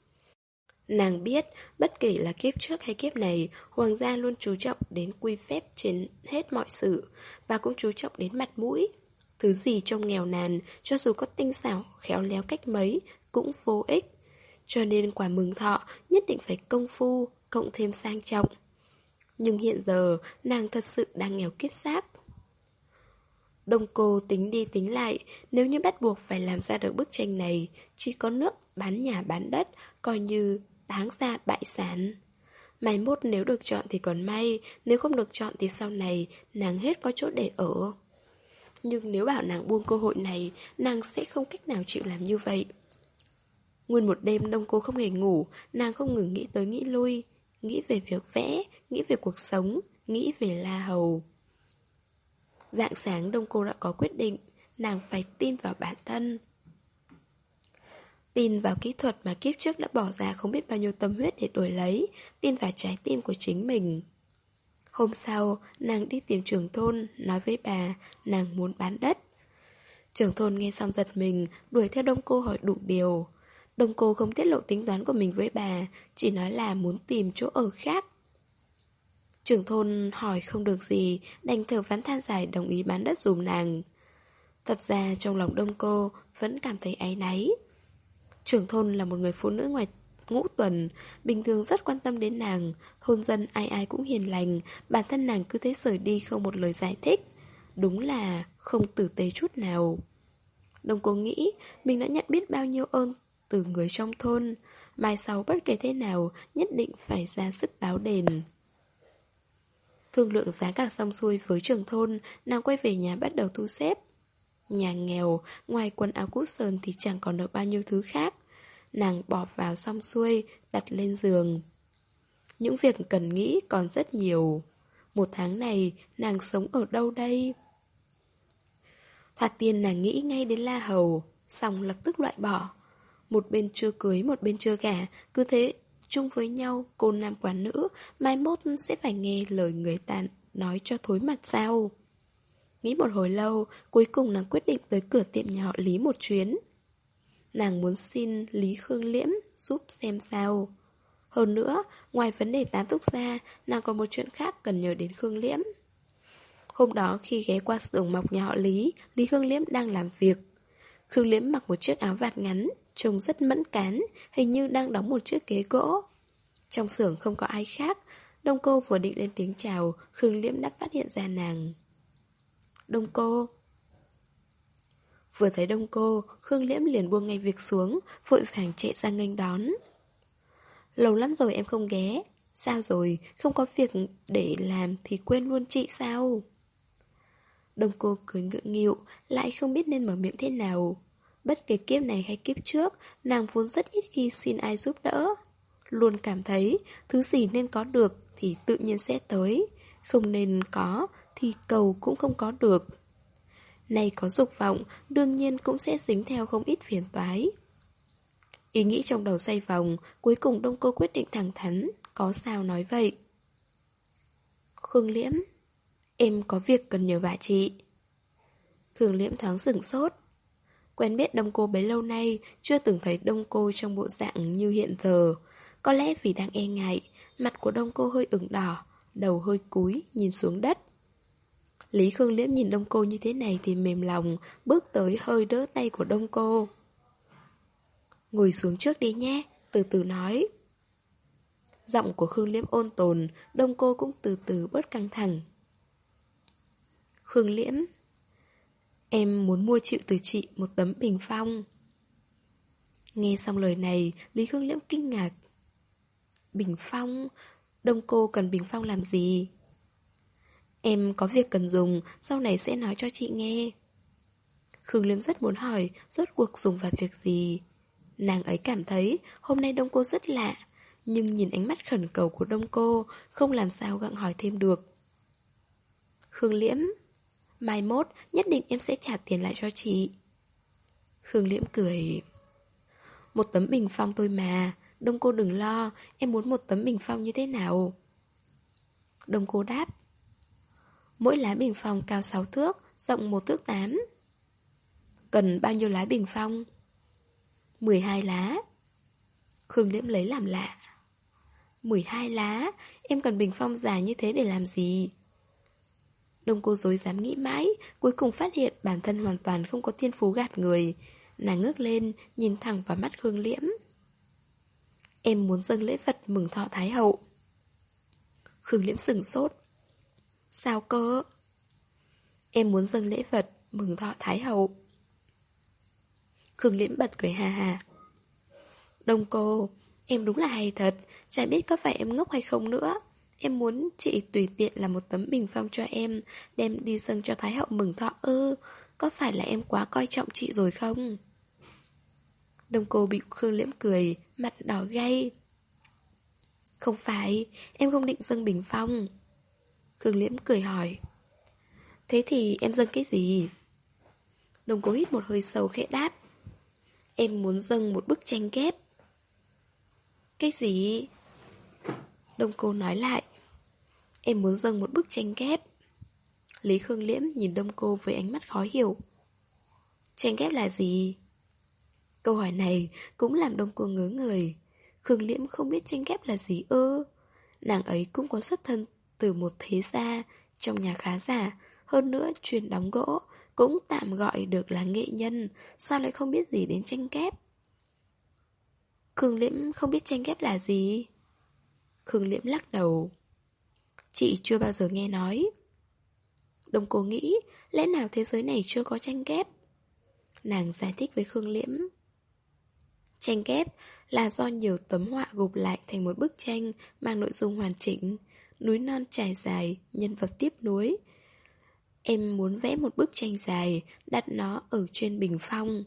Nàng biết, bất kể là kiếp trước hay kiếp này, hoàng gia luôn chú trọng đến quy phép trên hết mọi sự, và cũng chú trọng đến mặt mũi. Thứ gì trong nghèo nàn, cho dù có tinh xảo, khéo léo cách mấy, cũng vô ích. Cho nên quà mừng thọ nhất định phải công phu, cộng thêm sang trọng. Nhưng hiện giờ, nàng thật sự đang nghèo kiết xác. Đông Cô tính đi tính lại, nếu như bắt buộc phải làm ra được bức tranh này, chỉ có nước bán nhà bán đất, coi như táng ra bại sản. Mai mốt nếu được chọn thì còn may, nếu không được chọn thì sau này nàng hết có chỗ để ở. Nhưng nếu bảo nàng buông cơ hội này, nàng sẽ không cách nào chịu làm như vậy. Nguyên một đêm Đông Cô không hề ngủ, nàng không ngừng nghĩ tới nghĩ lui, nghĩ về việc vẽ, nghĩ về cuộc sống, nghĩ về La Hầu. Rạng sáng Đông Cô đã có quyết định, nàng phải tin vào bản thân. Tin vào kỹ thuật mà kiếp trước đã bỏ ra không biết bao nhiêu tâm huyết để đổi lấy, tin vào trái tim của chính mình. Hôm sau, nàng đi tìm trưởng thôn, nói với bà, nàng muốn bán đất. Trưởng thôn nghe xong giật mình, đuổi theo Đông Cô hỏi đủ điều. Đông Cô không tiết lộ tính toán của mình với bà, chỉ nói là muốn tìm chỗ ở khác. Trưởng thôn hỏi không được gì, đành thở ván than dài đồng ý bán đất dùm nàng. Thật ra trong lòng Đông Cô vẫn cảm thấy áy náy. Trưởng thôn là một người phụ nữ ngoài ngũ tuần, bình thường rất quan tâm đến nàng, thôn dân ai ai cũng hiền lành, bản thân nàng cứ thế rời đi không một lời giải thích. Đúng là không tử tế chút nào. Đông Cô nghĩ mình đã nhận biết bao nhiêu ơn từ người trong thôn, mai sau bất kể thế nào nhất định phải ra sức báo đền. Thương lượng giá cả xong xuôi với trưởng thôn, nàng quay về nhà bắt đầu thu xếp. Nhà nghèo, ngoài quần áo cũ sờn thì chẳng còn được bao nhiêu thứ khác. Nàng bỏ vào xong xuôi, đặt lên giường. Những việc cần nghĩ còn rất nhiều. Một tháng này, nàng sống ở đâu đây? Thoạt tiên nàng nghĩ ngay đến La Hầu, xong lập tức loại bỏ. Một bên chưa cưới, một bên chưa gả, cứ thế chung với nhau, cô nam quả nữ, mai mốt sẽ phải nghe lời người ta nói cho thối mặt sao. Nghĩ một hồi lâu, cuối cùng nàng quyết định tới cửa tiệm nhà họ Lý một chuyến. Nàng muốn xin Lý Khương Liễm giúp xem sao. Hơn nữa, ngoài vấn đề tá túc ra, nàng còn một chuyện khác cần nhờ đến Khương Liễm. Hôm đó khi ghé qua xưởng mộc nhà họ Lý, Lý Khương Liễm đang làm việc. Khương Liễm mặc một chiếc áo vạt ngắn, trông rất mẫn cán, hình như đang đóng một chiếc ghế gỗ. Trong xưởng không có ai khác, Đông Cô vừa định lên tiếng chào, Khương Liễm đã phát hiện ra nàng. Đông Cô. Vừa thấy Đông Cô, Khương Liễm liền buông ngay việc xuống, vội vàng chạy ra nghênh đón. Lâu lắm rồi em không ghé. Sao rồi, không có việc để làm thì quên luôn chị sao? Đông Cô cười ngượng nghịu, lại không biết nên mở miệng thế nào. Bất kể kiếp này hay kiếp trước, nàng vốn rất ít khi xin ai giúp đỡ. Luôn cảm thấy, thứ gì nên có được thì tự nhiên sẽ tới, không nên có thì cầu cũng không có được. Này có dục vọng, đương nhiên cũng sẽ dính theo không ít phiền toái. Ý nghĩ trong đầu xoay vòng, cuối cùng Đông Cô quyết định thẳng thắn, có sao nói vậy. Khương Liễm, em có việc cần nhờ vả chị. Khương Liễm thoáng sửng sốt. Quen biết Đông Cô bấy lâu nay, chưa từng thấy Đông Cô trong bộ dạng như hiện giờ. Có lẽ vì đang e ngại, mặt của Đông Cô hơi ửng đỏ, đầu hơi cúi, nhìn xuống đất. Lý Khương Liễm nhìn Đông Cô như thế này thì mềm lòng, bước tới hơi đỡ tay của Đông Cô. Ngồi xuống trước đi nhé, từ từ nói. Giọng của Khương Liễm ôn tồn, Đông Cô cũng từ từ bớt căng thẳng. Khương Liễm, em muốn mua chịu từ chị một tấm bình phong. Nghe xong lời này, Lý Khương Liễm kinh ngạc. Bình phong? Đông Cô cần bình phong làm gì? Em có việc cần dùng, sau này sẽ nói cho chị nghe. Khương Liễm rất muốn hỏi, rốt cuộc dùng vào việc gì? Nàng ấy cảm thấy hôm nay Đông Cô rất lạ, nhưng nhìn ánh mắt khẩn cầu của Đông Cô, không làm sao gặng hỏi thêm được. Khương Liễm, mai mốt nhất định em sẽ trả tiền lại cho chị. Khương Liễm cười. Một tấm bình phong thôi mà, Đông Cô đừng lo, em muốn một tấm bình phong như thế nào? Đông Cô đáp. Mỗi lá bình phong cao sáu thước, rộng một thước tám. Cần bao nhiêu lá bình phong? mười hai lá. Khương Liễm lấy làm lạ. mười hai lá, em cần bình phong dài như thế để làm gì? Đông Cô dối dám nghĩ mãi, cuối cùng phát hiện bản thân hoàn toàn không có thiên phú gạt người. Nàng ngước lên, nhìn thẳng vào mắt Khương Liễm. Em muốn dâng lễ vật mừng thọ Thái hậu. Khương Liễm sửng sốt. Sao cơ? Em muốn dâng lễ vật mừng thọ Thái hậu. Khương Liễm bật cười ha ha. Đông Cô, em đúng là hay thật, chả biết có phải em ngốc hay không nữa. Em muốn chị tùy tiện làm một tấm bình phong cho em, đem đi dâng cho Thái hậu mừng thọ ư? Có phải là em quá coi trọng chị rồi không? Đông Cô bị Khương Liễm cười, mặt đỏ gay. Không phải, em không định dâng bình phong. Khương Liễm cười hỏi. Thế thì em dâng cái gì? Đông Cô hít một hơi sâu khẽ đáp. Em muốn dâng một bức tranh ghép. Cái gì? Đông Cô nói lại. Em muốn dâng một bức tranh ghép. Lý Khương Liễm nhìn Đông Cô với ánh mắt khó hiểu. Tranh ghép là gì? Câu hỏi này cũng làm Đông Cô ngớ người. Khương Liễm không biết tranh ghép là gì ư? Nàng ấy cũng có xuất thân từ một thế gia, trong nhà khá giả, hơn nữa chuyên đóng gỗ, cũng tạm gọi được là nghệ nhân, sao lại không biết gì đến tranh ghép? Khương Liễm không biết tranh ghép là gì? Khương Liễm lắc đầu. Chị chưa bao giờ nghe nói. Đông Cô nghĩ, lẽ nào thế giới này chưa có tranh ghép? Nàng giải thích với Khương Liễm. Tranh ghép là do nhiều tấm họa gộp lại thành một bức tranh mang nội dung hoàn chỉnh, núi non trải dài, nhân vật tiếp nối. Em muốn vẽ một bức tranh dài, đặt nó ở trên bình phong.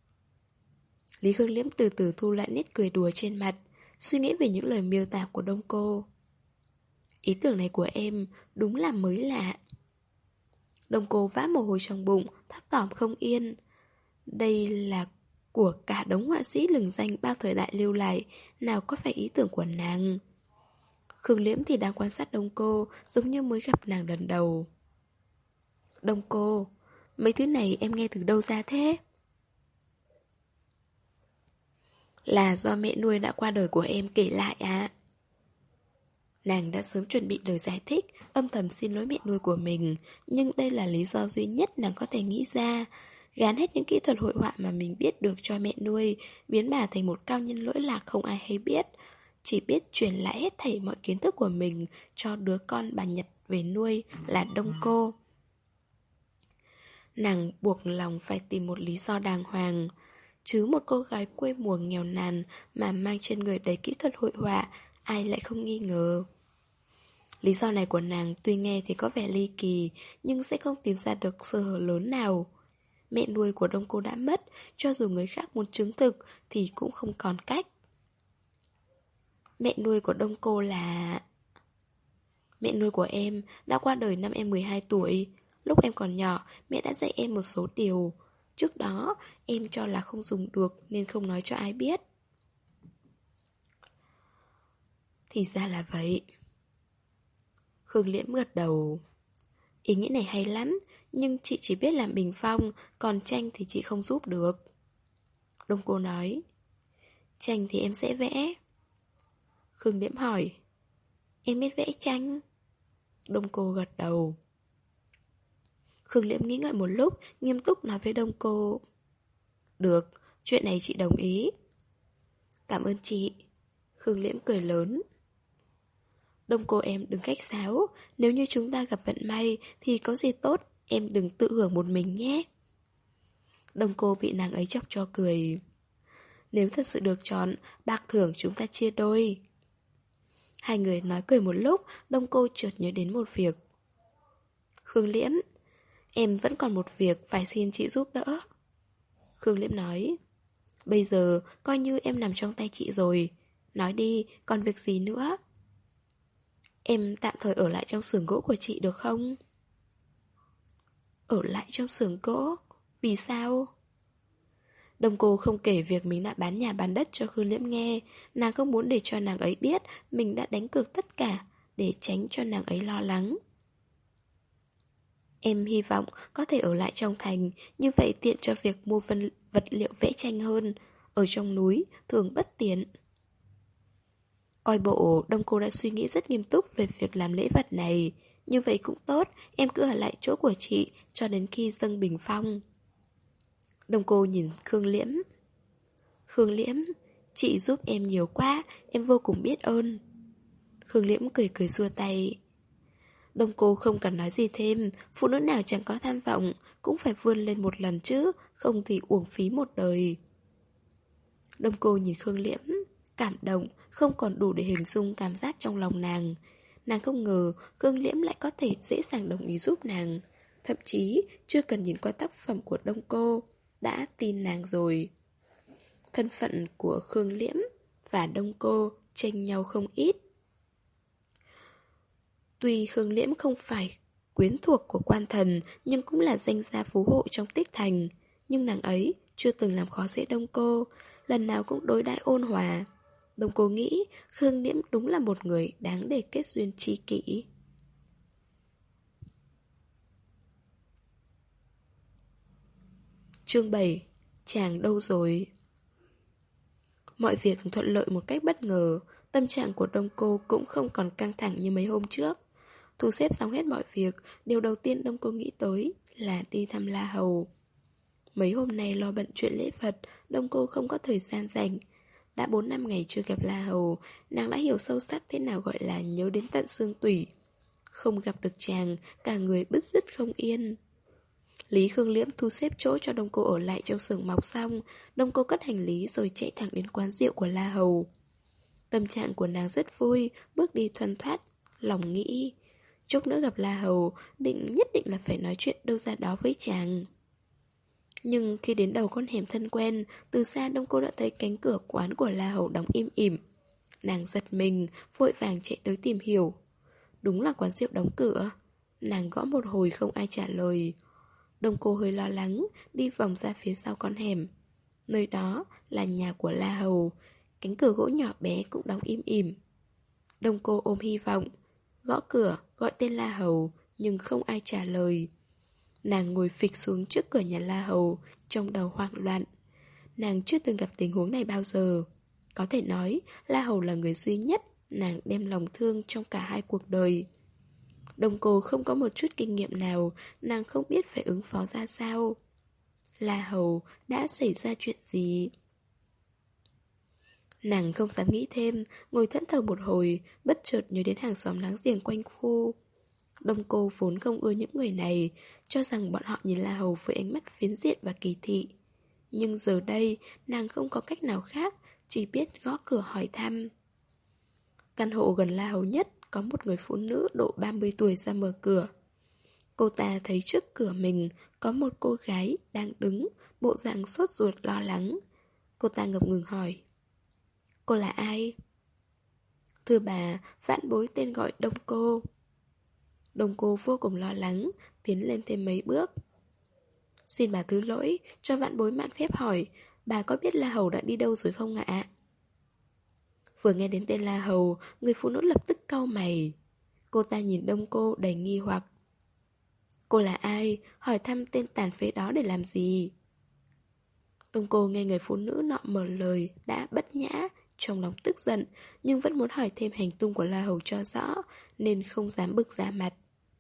Lý Khương Liễm từ từ thu lại nét cười đùa trên mặt, suy nghĩ về những lời miêu tả của Đông Cô. Ý tưởng này của em đúng là mới lạ. Đông Cô vã mồ hôi trong bụng, thấp thỏm không yên. Đây là của cả đống họa sĩ lừng danh bao thời đại lưu lại, nào có phải ý tưởng của nàng. Khương Liễm thì đang quan sát Đông Cô, giống như mới gặp nàng lần đầu. Đông Cô, mấy thứ này em nghe từ đâu ra thế? Là do mẹ nuôi đã qua đời của em kể lại ạ. Nàng đã sớm chuẩn bị lời giải thích, âm thầm xin lỗi mẹ nuôi của mình, nhưng đây là lý do duy nhất nàng có thể nghĩ ra. Gán hết những kỹ thuật hội họa mà mình biết được cho mẹ nuôi, biến bà thành một cao nhân lỗi lạc không ai hay biết. Chỉ biết truyền lại hết thảy mọi kiến thức của mình cho đứa con bà Nhật về nuôi là Đông Cô. Nàng buộc lòng phải tìm một lý do đàng hoàng. Chứ một cô gái quê mùa nghèo nàn mà mang trên người đầy kỹ thuật hội họa, ai lại không nghi ngờ. Lý do này của nàng tuy nghe thì có vẻ ly kỳ, nhưng sẽ không tìm ra được sơ hở lớn nào. Mẹ nuôi của Đông Cô đã mất, cho dù người khác muốn chứng thực thì cũng không còn cách. Mẹ nuôi của Đông Cô là... Mẹ nuôi của em đã qua đời năm em mười hai tuổi. Lúc em còn nhỏ, mẹ đã dạy em một số điều. Trước đó, em cho là không dùng được nên không nói cho ai biết. Thì ra là vậy. Khương Liễm gật đầu. Ý nghĩ này hay lắm, nhưng chị chỉ biết làm bình phong, còn tranh thì chị không giúp được. Đông Cô nói. Tranh thì em sẽ vẽ. Khương Liễm hỏi. Em biết vẽ tranh? Đông Cô gật đầu. Khương Liễm nghĩ ngợi một lúc, nghiêm túc nói với Đông Cô. Được, chuyện này chị đồng ý. Cảm ơn chị. Khương Liễm cười lớn. Đông Cô em đừng khách sáo, nếu như chúng ta gặp vận may thì có gì tốt, em đừng tự hưởng một mình nhé. Đông Cô bị nàng ấy chọc cho cười. Nếu thật sự được chọn, bạc thưởng chúng ta chia đôi. Hai người nói cười một lúc, Đông Cô chợt nhớ đến một việc. Khương Liễm, em vẫn còn một việc phải xin chị giúp đỡ. Khương Liễm nói. Bây giờ coi như em nằm trong tay chị rồi. Nói đi, còn việc gì nữa? Em tạm thời ở lại trong xưởng gỗ của chị được không? Ở lại trong xưởng gỗ? Vì sao? Đông Cô không kể việc mình đã bán nhà bán đất cho Khương Liễm nghe. Nàng không muốn để cho nàng ấy biết mình đã đánh cược tất cả, để tránh cho nàng ấy lo lắng. Em hy vọng có thể ở lại trong thành, như vậy tiện cho việc mua vân, vật liệu vẽ tranh hơn. Ở trong núi thường bất tiện. Coi bộ Đông Cô đã suy nghĩ rất nghiêm túc về việc làm lễ vật này. Như vậy cũng tốt, em cứ ở lại chỗ của chị cho đến khi dâng bình phong. Đông Cô nhìn Khương Liễm. Khương Liễm, chị giúp em nhiều quá, em vô cùng biết ơn. Khương Liễm cười cười xua tay. Đông Cô không cần nói gì thêm, phụ nữ nào chẳng có tham vọng, cũng phải vươn lên một lần chứ, không thì uổng phí một đời. Đông Cô nhìn Khương Liễm, cảm động, không còn đủ để hình dung cảm giác trong lòng nàng. Nàng không ngờ Khương Liễm lại có thể dễ dàng đồng ý giúp nàng. Thậm chí chưa cần nhìn qua tác phẩm của Đông Cô, đã tin nàng rồi. Thân phận của Khương Liễm và Đông Cô chênh nhau không ít. Tuy Khương Liễm không phải quyến thuộc của quan thần, nhưng cũng là danh gia phú hộ trong Tích Thành. Nhưng nàng ấy chưa từng làm khó dễ Đông Cô, lần nào cũng đối đãi ôn hòa. Đông Cô nghĩ Khương Liễm đúng là một người đáng để kết duyên tri kỷ. Chương bảy. Chàng đâu rồi? Mọi việc thuận lợi một cách bất ngờ. Tâm trạng của Đông Cô cũng không còn căng thẳng như mấy hôm trước. Thu xếp xong hết mọi việc, điều đầu tiên Đông Cô nghĩ tới là đi thăm La Hầu. Mấy hôm nay lo bận chuyện lễ vật, Đông Cô không có thời gian rảnh. Đã bốn năm ngày chưa gặp La Hầu, nàng đã hiểu sâu sắc thế nào gọi là nhớ đến tận xương tủy. Không gặp được chàng, cả người bứt rứt không yên. Lý Khương Liễm thu xếp chỗ cho Đông Cô ở lại trong xưởng mọc xong, Đông Cô cất hành lý rồi chạy thẳng đến quán rượu của La Hầu. Tâm trạng của nàng rất vui, bước đi thoăn thoắt, lòng nghĩ. Chốc nữa gặp La Hầu, định nhất định là phải nói chuyện đâu ra đó với chàng. Nhưng khi đến đầu con hẻm thân quen, từ xa Đông Cô đã thấy cánh cửa quán của La Hầu đóng im ỉm. Nàng giật mình, vội vàng chạy tới tìm hiểu. Đúng là quán rượu đóng cửa. Nàng gõ một hồi không ai trả lời. Đông Cô hơi lo lắng, đi vòng ra phía sau con hẻm. Nơi đó là nhà của La Hầu, cánh cửa gỗ nhỏ bé cũng đóng im ỉm. Đông Cô ôm hy vọng, gõ cửa, gọi tên La Hầu, nhưng không ai trả lời. Nàng ngồi phịch xuống trước cửa nhà La Hầu, trong đầu hoang loạn. Nàng chưa từng gặp tình huống này bao giờ. Có thể nói, La Hầu là người duy nhất nàng đem lòng thương trong cả hai cuộc đời. Đông Cô không có một chút kinh nghiệm nào, nàng không biết phải ứng phó ra sao. La Hầu, đã xảy ra chuyện gì? Nàng không dám nghĩ thêm, ngồi thẫn thờ một hồi, bất chợt nhớ đến hàng xóm láng giềng quanh khu. Đông Cô vốn không ưa những người này, cho rằng bọn họ nhìn La Hầu với ánh mắt phiến diện và kỳ thị. Nhưng giờ đây, nàng không có cách nào khác, chỉ biết gõ cửa hỏi thăm. Căn hộ gần La Hầu nhất có một người phụ nữ độ ba mươi tuổi ra mở cửa. Cô ta thấy trước cửa mình có một cô gái đang đứng, bộ dạng sốt ruột lo lắng. Cô ta ngập ngừng hỏi: Cô là ai? Thưa bà, vãn bối tên gọi Đông Cô. Đông Cô vô cùng lo lắng, tiến lên thêm mấy bước. Xin bà thứ lỗi, cho vãn bối mạn phép hỏi, bà có biết La Hầu đã đi đâu rồi không ạ? Vừa nghe đến tên La Hầu, người phụ nữ lập tức cau mày. Cô ta nhìn Đông Cô đầy nghi hoặc. Cô là ai? Hỏi thăm tên tàn phế đó để làm gì? Đông Cô nghe người phụ nữ nọ mở lời đã bất nhã, trong lòng tức giận, nhưng vẫn muốn hỏi thêm hành tung của La Hầu cho rõ, nên không dám bực ra mặt.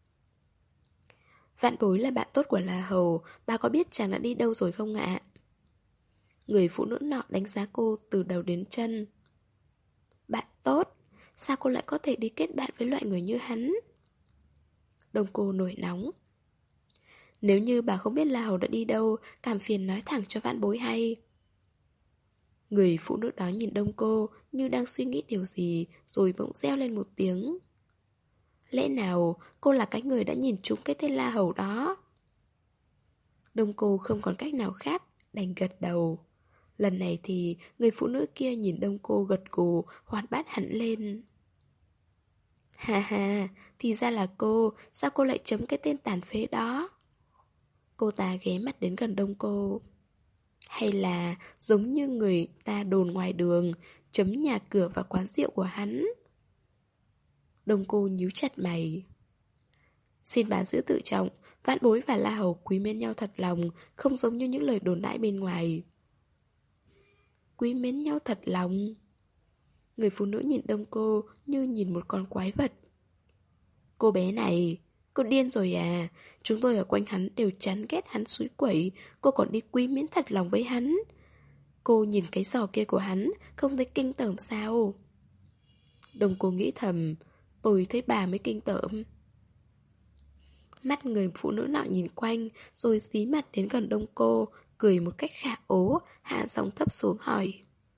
Vạn bối là bạn tốt của La Hầu, bà có biết chàng đã đi đâu rồi không ạ? Người phụ nữ nọ đánh giá cô từ đầu đến chân. Bạn tốt? Sao cô lại có thể đi kết bạn với loại người như hắn? Đông Cô nổi nóng. Nếu như bà không biết La Hầu đã đi đâu, cảm phiền nói thẳng cho vãn bối hay. Người phụ nữ đó nhìn Đông Cô như đang suy nghĩ điều gì, rồi bỗng reo lên một tiếng. Lẽ nào cô là cái người đã nhìn trúng cái tên La Hầu đó? Đông Cô không còn cách nào khác, đành gật đầu. Lần này thì người phụ nữ kia nhìn Đông Cô gật gù, hoạt bát hẳn lên. Hà hà, thì ra là cô, sao cô lại chấm cái tên tàn phế đó? Cô ta ghé mắt đến gần Đông Cô. Hay là giống như người ta đồn ngoài đường, chấm nhà cửa và quán rượu của hắn? Đông Cô nhíu chặt mày. Xin bà giữ tự trọng, vãn bối và La Hầu quý mến nhau thật lòng, không giống như những lời đồn đại bên ngoài. Quý mến nhau thật lòng. Người phụ nữ nhìn Đông Cô như nhìn một con quái vật. Cô bé này, cô điên rồi à? Chúng tôi ở quanh hắn đều chán ghét hắn suối quẩy, cô còn đi quý mến thật lòng với hắn. Cô nhìn cái giò kia của hắn, không thấy kinh tởm sao? Đông Cô nghĩ thầm, tôi thấy bà mới kinh tởm. Mắt người phụ nữ nọ nhìn quanh, rồi dí mặt đến gần Đông Cô, cười một cách khả ố, hạ giọng thấp xuống hỏi.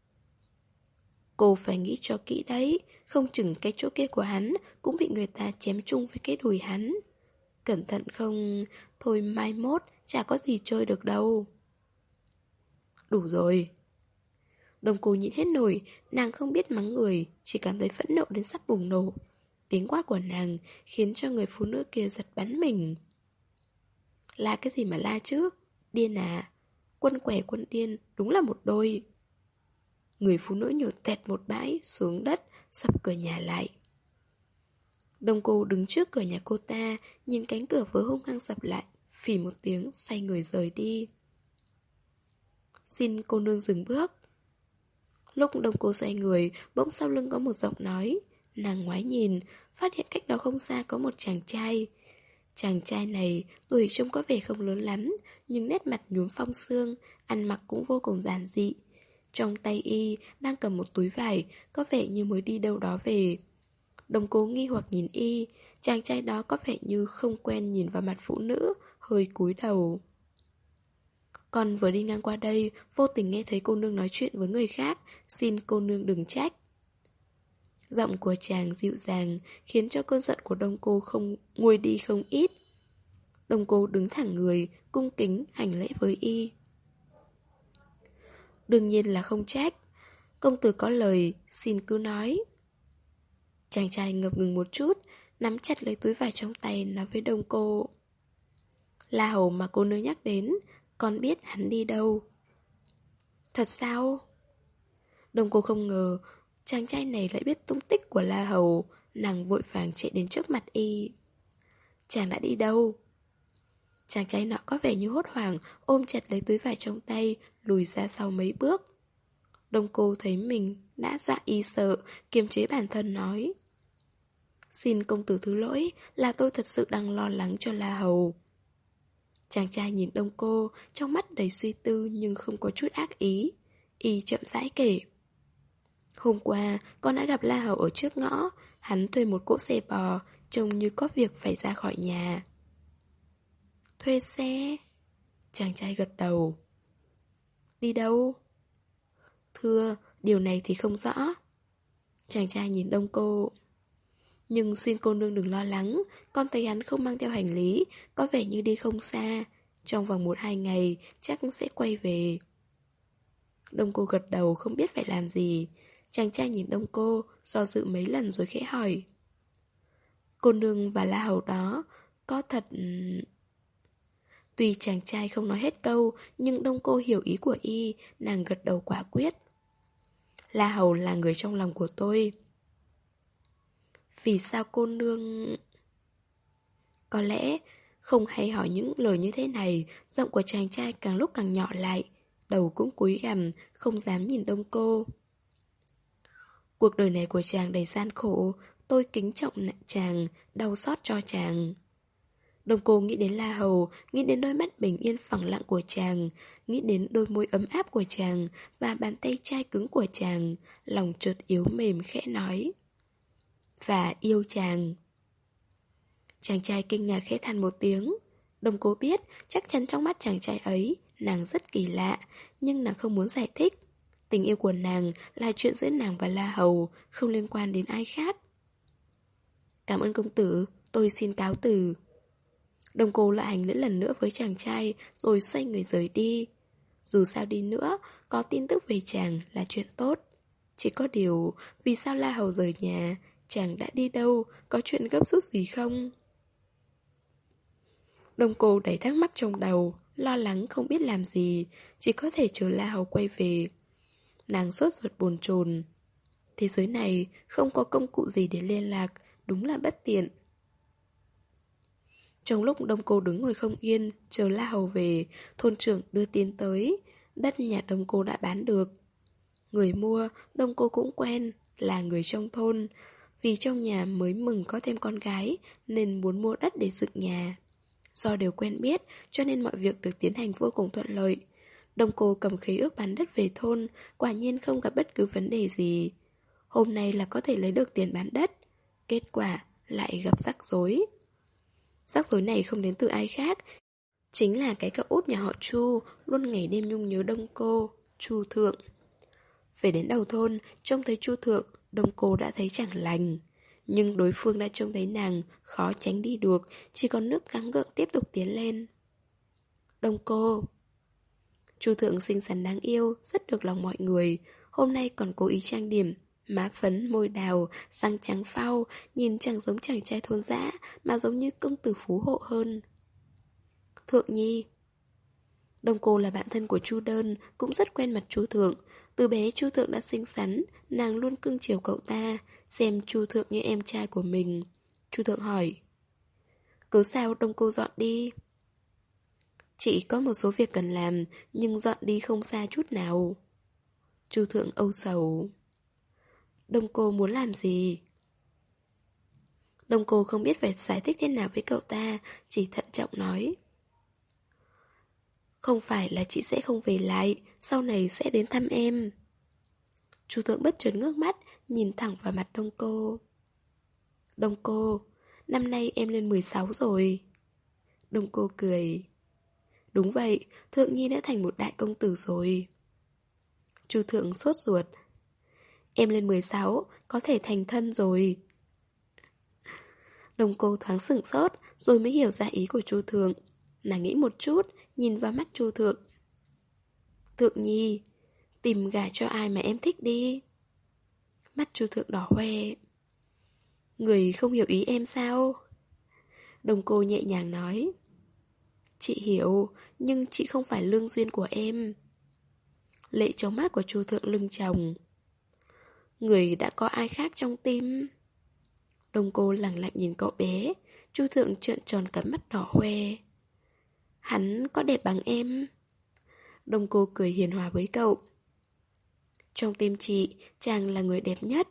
Cô phải nghĩ cho kỹ đấy, không chừng cái chỗ kia của hắn cũng bị người ta chém chung với cái đùi hắn. Cẩn thận không, thôi mai mốt, chả có gì chơi được đâu. Đủ rồi. Đông Cô nhịn hết nổi, nàng không biết mắng người, chỉ cảm thấy phẫn nộ đến sắp bùng nổ. Tiếng quát của nàng khiến cho người phụ nữ kia giật bắn mình. La cái gì mà la chứ? Điên à? Quân què quân điên, đúng là một đôi. Người phụ nữ nhổ tẹt một bãi xuống đất, sập cửa nhà lại. Đông Cô đứng trước cửa nhà cô ta, nhìn cánh cửa vừa hung hăng sập lại, phì một tiếng xoay người rời đi. Xin cô nương dừng bước. Lúc Đông Cô xoay người, bỗng sau lưng có một giọng nói. Nàng ngoái nhìn, phát hiện cách đó không xa có một chàng trai. Chàng trai này tuổi trông có vẻ không lớn lắm, nhưng nét mặt nhuốm phong sương, ăn mặc cũng vô cùng giản dị. Trong tay y đang cầm một túi vải, có vẻ như mới đi đâu đó về. Đông Cô nghi hoặc nhìn y, chàng trai đó có vẻ như không quen nhìn vào mặt phụ nữ, hơi cúi đầu. Con vừa đi ngang qua đây, vô tình nghe thấy cô nương nói chuyện với người khác, xin cô nương đừng trách. Giọng của chàng dịu dàng, khiến cho cơn giận của Đông Cô không nguôi đi không ít. Đông Cô đứng thẳng người, cung kính hành lễ với y. Đương nhiên là không trách. Công tử có lời, xin cứ nói. Chàng trai ngập ngừng một chút, nắm chặt lấy túi vải trong tay, nói với Đông Cô. La Hầu mà cô nương nhắc đến, con biết hắn đi đâu. Thật sao? Đông Cô không ngờ chàng trai này lại biết tung tích của La Hầu. Nàng vội vàng chạy đến trước mặt y. Chàng đã đi đâu? Chàng trai nọ có vẻ như hốt hoảng, ôm chặt lấy túi vải trong tay, lùi ra sau mấy bước. Đông Cô thấy mình đã dọa y sợ, kiềm chế bản thân nói. Xin công tử thứ lỗi, là tôi thật sự đang lo lắng cho La Hầu. Chàng trai nhìn Đông Cô, trong mắt đầy suy tư nhưng không có chút ác ý. Y chậm rãi kể. Hôm qua, con đã gặp La Hầu ở trước ngõ. Hắn thuê một cỗ xe bò, trông như có việc phải ra khỏi nhà. Thuê xe? Chàng trai gật đầu. Đi đâu? Thưa, điều này thì không rõ. Chàng trai nhìn Đông Cô. Nhưng xin cô nương đừng lo lắng, con thấy hắn không mang theo hành lý, có vẻ như đi không xa. Trong vòng một hai ngày chắc sẽ quay về. Đông Cô gật đầu không biết phải làm gì. Chàng trai nhìn Đông Cô, do dự mấy lần rồi khẽ hỏi. Cô nương và La Hầu đó có thật... Tuy chàng trai không nói hết câu, nhưng Đông Cô hiểu ý của y, nàng gật đầu quả quyết. La Hầu là người trong lòng của tôi. Vì sao cô nương... Có lẽ không hay hỏi những lời như thế này, giọng của chàng trai càng lúc càng nhỏ lại, đầu cũng cúi gằm, không dám nhìn Đông Cô. Cuộc đời này của chàng đầy gian khổ, tôi kính trọng chàng, đau xót cho chàng. Đông Cô nghĩ đến La Hầu, nghĩ đến đôi mắt bình yên phẳng lặng của chàng, nghĩ đến đôi môi ấm áp của chàng và bàn tay chai cứng của chàng, lòng chợt yếu mềm khẽ nói. Và yêu chàng. Chàng trai kinh ngạc khẽ than một tiếng. Đông Cô biết chắc chắn trong mắt chàng trai ấy nàng rất kỳ lạ, nhưng nàng không muốn giải thích. Tình yêu của nàng là chuyện giữa nàng và La Hầu, không liên quan đến ai khác. Cảm ơn công tử, tôi xin cáo từ. Đông Cô lại hành lễ lần nữa với chàng trai, rồi xoay người rời đi. Dù sao đi nữa, có tin tức về chàng là chuyện tốt. Chỉ có điều, vì sao La Hầu rời nhà, chàng đã đi đâu, có chuyện gấp rút gì không? Đông Cô đầy thắc mắc trong đầu, lo lắng không biết làm gì, chỉ có thể chờ La Hầu quay về. Nàng sốt ruột bồn chồn. Thế giới này không có công cụ gì để liên lạc, đúng là bất tiện. Trong lúc Đông Cô đứng ngồi không yên, chờ La Hầu về, thôn trưởng đưa tin tới. Đất nhà Đông Cô đã bán được. Người mua, Đông Cô cũng quen, là người trong thôn. Vì trong nhà mới mừng có thêm con gái, nên muốn mua đất để dựng nhà. Do đều quen biết, cho nên mọi việc được tiến hành vô cùng thuận lợi. Đông Cô cầm khế ước bán đất về thôn, quả nhiên không gặp bất cứ vấn đề gì. Hôm nay là có thể lấy được tiền bán đất. Kết quả lại gặp rắc rối. Rắc rối này không đến từ ai khác, chính là cái cậu út nhà họ Chu, luôn ngày đêm nhung nhớ Đông Cô, Chu Thượng. Về đến đầu thôn, trông thấy Chu Thượng, Đông Cô đã thấy chẳng lành. Nhưng đối phương đã trông thấy nàng, khó tránh đi được, chỉ còn nước gắng gượng tiếp tục tiến lên. Đông Cô. Chu Thượng xinh xắn đáng yêu, rất được lòng mọi người. Hôm nay còn cố ý trang điểm, má phấn, môi đào, răng trắng phau, nhìn chẳng giống chàng trai thôn dã, mà giống như công tử phú hộ hơn. Thượng Nhi. Đông Cô là bạn thân của Chu Đơn, cũng rất quen mặt Chu Thượng. Từ bé Chu Thượng đã xinh xắn, nàng luôn cưng chiều cậu ta, xem Chu Thượng như em trai của mình. Chu Thượng hỏi. Cớ sao Đông Cô dọn đi? Chị có một số việc cần làm, nhưng dọn đi không xa chút nào. Chu Thượng âu sầu. Đông Cô muốn làm gì? Đông Cô không biết phải giải thích thế nào với cậu ta, chỉ thận trọng nói. Không phải là chị sẽ không về lại, sau này sẽ đến thăm em. Chu Thượng bất chợt ngước mắt, nhìn thẳng vào mặt Đông Cô. Đông Cô, năm nay em lên mười sáu rồi. Đông Cô cười. Đúng vậy, Thượng Nhi đã thành một đại công tử rồi. Chu Thượng sốt ruột. Em lên mười sáu, có thể thành thân rồi. Đông Cô thoáng sửng sốt, rồi mới hiểu ra ý của Chu Thượng. Nàng nghĩ một chút, nhìn vào mắt Chu Thượng. Thượng Nhi, tìm gả cho ai mà em thích đi. Mắt Chu Thượng đỏ hoe. Người không hiểu ý em sao? Đông Cô nhẹ nhàng nói. Chị hiểu, nhưng chị không phải lương duyên của em. Lệ trong mắt của Chu Thượng lưng chồng. Người đã có ai khác trong tim. Đông Cô lẳng lặng nhìn cậu bé. Chu Thượng trợn tròn cả mắt đỏ hoe. Hắn có đẹp bằng em? Đông Cô cười hiền hòa với cậu. Trong tim chị, chàng là người đẹp nhất.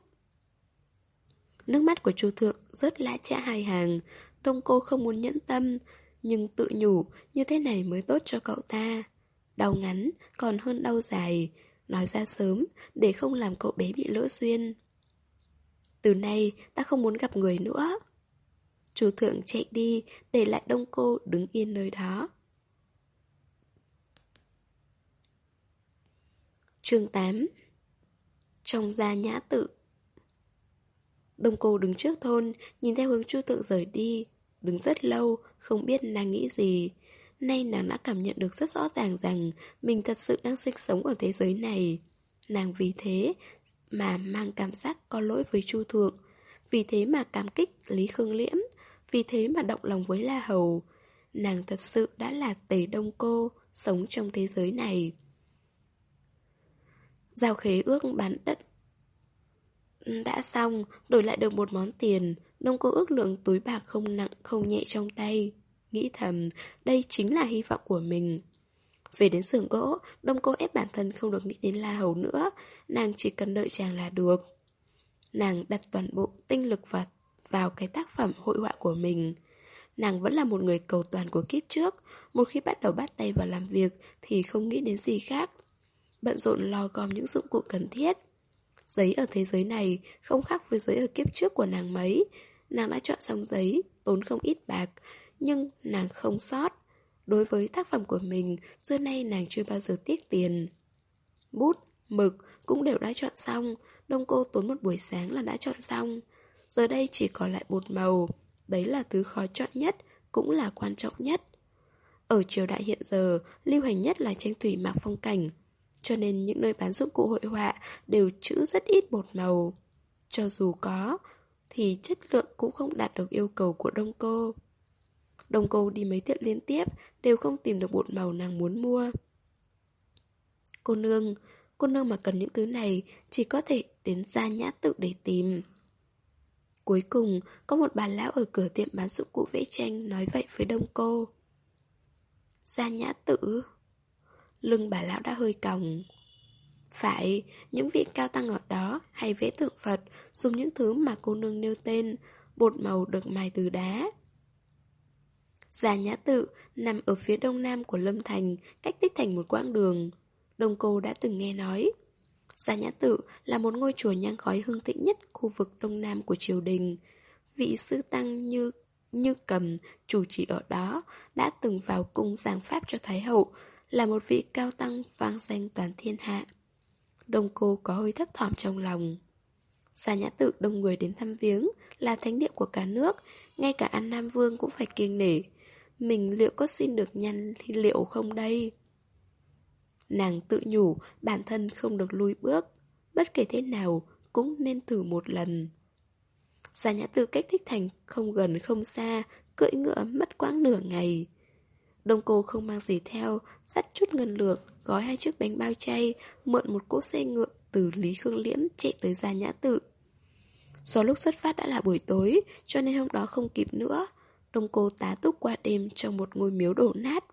Nước mắt của Chu Thượng rớt lã chã hai hàng. Đông Cô không muốn nhẫn tâm, nhưng tự nhủ như thế này mới tốt cho cậu ta. Đau ngắn còn hơn đau dài, nói ra sớm để không làm cậu bé bị lỡ duyên. Từ nay ta không muốn gặp người nữa. Chú thượng chạy đi, để lại Đông Cô đứng yên nơi đó. Chương tám. Trong gia nhã tự. Đông Cô đứng trước thôn, nhìn theo hướng Chu Tượng rời đi, đứng rất lâu, không biết nàng nghĩ gì. Nay nàng đã cảm nhận được rất rõ ràng rằng mình thật sự đang sinh sống ở thế giới này. Nàng vì thế mà mang cảm giác có lỗi với Chu Thượng, vì thế mà cảm kích Lý Khương Liễm, vì thế mà động lòng với La Hầu. Nàng thật sự đã là Tề Đông Cô, sống trong thế giới này. Giao khế ước bán đất đã xong, đổi lại được một món tiền. Đông Cô ước lượng túi bạc không nặng không nhẹ trong tay, nghĩ thầm đây chính là hy vọng của mình. Về đến xưởng gỗ, Đông Cô ép bản thân không được nghĩ đến La Hầu nữa, nàng chỉ cần đợi chàng là được. Nàng đặt toàn bộ tinh lực vào, vào cái tác phẩm hội họa của mình. Nàng vẫn là một người cầu toàn của kiếp trước, một khi bắt đầu bắt tay vào làm việc thì không nghĩ đến gì khác, bận rộn lo gom những dụng cụ cần thiết. Giấy ở thế giới này không khác với giấy ở kiếp trước của nàng mấy. Nàng đã chọn xong giấy, tốn không ít bạc, nhưng nàng không sót. Đối với tác phẩm của mình, xưa nay nàng chưa bao giờ tiếc tiền. Bút, mực cũng đều đã chọn xong. Đông Cô tốn một buổi sáng là đã chọn xong. Giờ đây chỉ còn lại bột màu. Đấy là thứ khó chọn nhất, cũng là quan trọng nhất. Ở triều đại hiện giờ, lưu hành nhất là tranh thủy mặc phong cảnh, cho nên những nơi bán dụng cụ hội họa đều trữ rất ít bột màu. Cho dù có, thì chất lượng cũng không đạt được yêu cầu của Đông Cô. Đông Cô đi mấy tiệm liên tiếp, đều không tìm được bột màu nàng muốn mua. Cô nương, cô nương mà cần những thứ này, chỉ có thể đến gia nhã tự để tìm. Cuối cùng, có một bà lão ở cửa tiệm bán dụng cụ vẽ tranh nói vậy với Đông Cô. Gia nhã tự? Lưng bà lão đã hơi còng. Phải, những vị cao tăng ở đó hay vẽ tượng Phật, dùng những thứ mà cô nương nêu tên, bột màu được mài từ đá. Gia nhã tự nằm ở phía đông nam của Lâm Thành, cách Tích Thành một quãng đường. Đông Cô đã từng nghe nói. Gia nhã tự là một ngôi chùa nhang khói hưng thịnh nhất khu vực đông nam của triều đình. Vị sư tăng như như cầm chủ trì ở đó đã từng vào cung giảng pháp cho Thái hậu, là một vị cao tăng vang danh toàn thiên hạ. Đông Cô có hơi thấp thỏm trong lòng. Gia nhã tự đông người đến thăm viếng, là thánh địa của cả nước, ngay cả An Nam Vương cũng phải kiêng nể. Mình liệu có xin được nhan liệu không đây? Nàng tự nhủ bản thân không được lùi bước, bất kể thế nào cũng nên thử một lần. Gia nhã tự cách Thích Thành không gần không xa, cưỡi ngựa mất quãng nửa ngày. Đông Cô không mang gì theo, dắt chút ngân lượng, gói hai chiếc bánh bao chay, mượn một cỗ xe ngựa từ Lý Khương Liễm chạy tới Gia nhã tự. Do lúc xuất phát đã là buổi tối, cho nên hôm đó không kịp nữa. Đông Cô tá túc qua đêm trong một ngôi miếu đổ nát.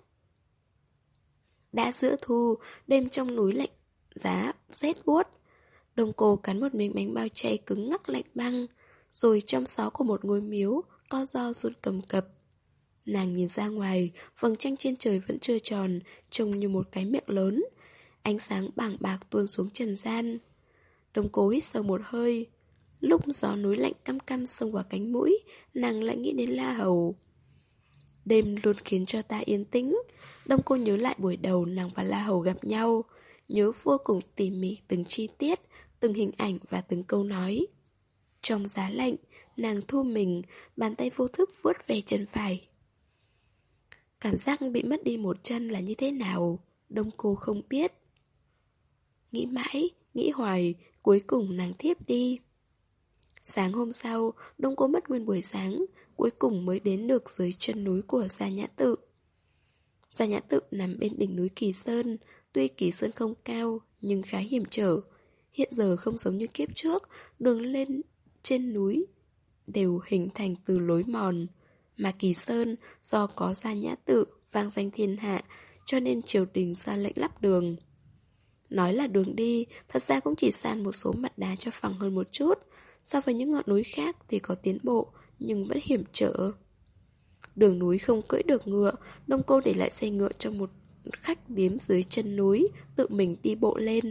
Đã giữa thu, đêm trong núi lạnh giá, rét buốt. Đông Cô cắn một miếng bánh bao chay cứng ngắc lạnh băng, rồi trong xó của một ngôi miếu, co ro run cầm cập. Nàng nhìn ra ngoài, vầng trăng trên trời vẫn chưa tròn, trông như một cái miệng lớn. Ánh sáng bảng bạc tuôn xuống trần gian. Đông Cô hít sâu một hơi. Lúc gió núi lạnh căm căm xông vào cánh mũi, nàng lại nghĩ đến La Hầu. Đêm luôn khiến cho ta yên tĩnh. Đông Cô nhớ lại buổi đầu nàng và La Hầu gặp nhau, nhớ vô cùng tỉ mỉ từng chi tiết, từng hình ảnh và từng câu nói. Trong giá lạnh, nàng thu mình, bàn tay vô thức vuốt về chân phải. Cảm giác bị mất đi một chân là như thế nào, Đông Cô không biết. Nghĩ mãi, nghĩ hoài, cuối cùng nàng thiếp đi. Sáng hôm sau, Đông Cô mất nguyên buổi sáng, cuối cùng mới đến được dưới chân núi của Gia nhã tự. Gia nhã tự nằm bên đỉnh núi Kỳ Sơn, tuy Kỳ Sơn không cao, nhưng khá hiểm trở. Hiện giờ không giống như kiếp trước, đường lên trên núi đều hình thành từ lối mòn. Mà Kỳ Sơn do có Gia nhã tự vang danh thiên hạ, cho nên triều đình ra lệnh lắp đường. Nói là đường đi, thật ra cũng chỉ san một số mặt đá cho phẳng hơn một chút. So với những ngọn núi khác thì có tiến bộ, nhưng vẫn hiểm trở. Đường núi không cưỡi được ngựa, Đông Cô để lại xe ngựa trong một khách điếm dưới chân núi, tự mình đi bộ lên.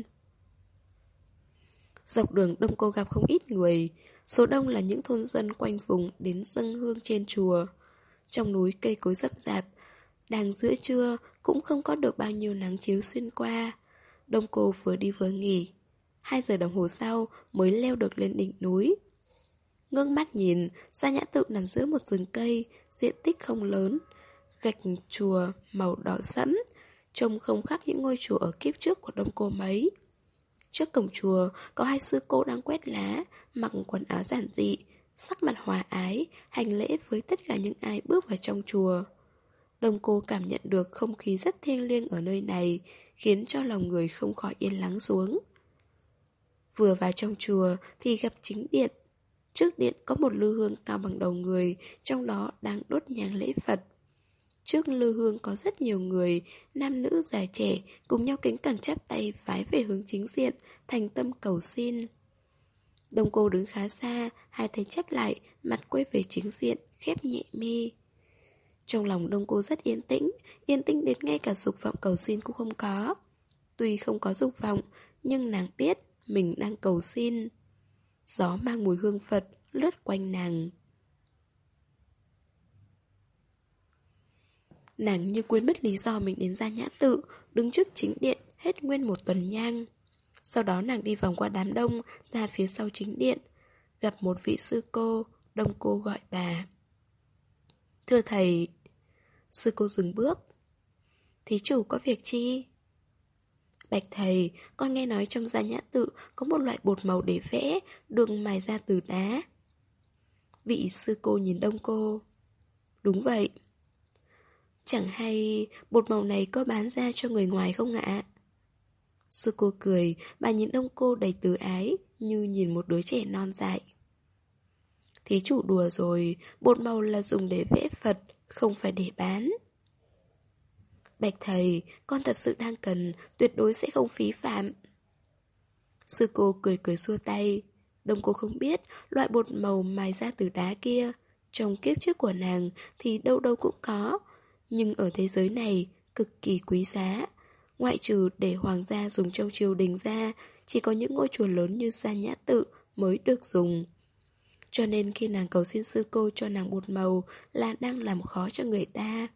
Dọc đường Đông Cô gặp không ít người, số đông là những thôn dân quanh vùng đến dâng hương trên chùa. Trong núi cây cối rậm rạp, đang giữa trưa cũng không có được bao nhiêu nắng chiếu xuyên qua. Đông Cô vừa đi vừa nghỉ. Hai giờ đồng hồ sau mới leo được lên đỉnh núi. Ngước mắt nhìn, Gia Nhã Tự nằm giữa một rừng cây, diện tích không lớn. Gạch chùa màu đỏ sẫm, trông không khác những ngôi chùa ở kiếp trước của Đông Cô mấy. Trước cổng chùa có hai sư cô đang quét lá, mặc quần áo giản dị, sắc mặt hòa ái, hành lễ với tất cả những ai bước vào trong chùa. Đông Cô cảm nhận được không khí rất thiêng liêng ở nơi này, khiến cho lòng người không khỏi yên lắng xuống. Vừa vào trong chùa thì gặp chính điện. Trước điện có một lư hương cao bằng đầu người, trong đó đang đốt nhang lễ Phật. Trước lư hương có rất nhiều người, nam nữ già trẻ, cùng nhau kính cẩn chắp tay vái về hướng chính diện, thành tâm cầu xin. Đông Cô đứng khá xa, hai tay chắp lại, mặt quay về chính diện, khép nhẹ mi. Trong lòng Đông Cô rất yên tĩnh, yên tĩnh đến ngay cả dục vọng cầu xin cũng không có. Tuy không có dục vọng, nhưng nàng biết mình đang cầu xin. Gió mang mùi hương Phật lướt quanh nàng. Nàng như quên mất lý do mình đến Gia Nhã Tự, đứng trước chính điện hết nguyên một tuần nhang. Sau đó nàng đi vòng qua đám đông, ra phía sau chính điện. Gặp một vị sư cô, Đông Cô gọi bà. Thưa thầy. Sư cô dừng bước. Thí chủ có việc chi? Bạch thầy, con nghe nói trong Gia Nhã Tự có một loại bột màu để vẽ, được mài ra từ đá. Vị sư cô nhìn Đông Cô. Đúng vậy. Chẳng hay bột màu này có bán ra cho người ngoài không ạ? Sư cô cười, bà nhìn Đông Cô đầy từ ái, như nhìn một đứa trẻ non dại. Thí chủ đùa rồi, bột màu là dùng để vẽ Phật, không phải để bán. Bạch thầy, con thật sự đang cần, tuyệt đối sẽ không phí phạm. Sư cô cười cười xua tay. Đông Cô không biết, loại bột màu mài ra từ đá kia, trong kiếp trước của nàng thì đâu đâu cũng có, nhưng ở thế giới này cực kỳ quý giá. Ngoại trừ để hoàng gia dùng trong triều đình ra, chỉ có những ngôi chùa lớn như Gia Nhã Tự mới được dùng. Cho nên khi nàng cầu xin sư cô cho nàng bột màu là đang làm khó cho người ta.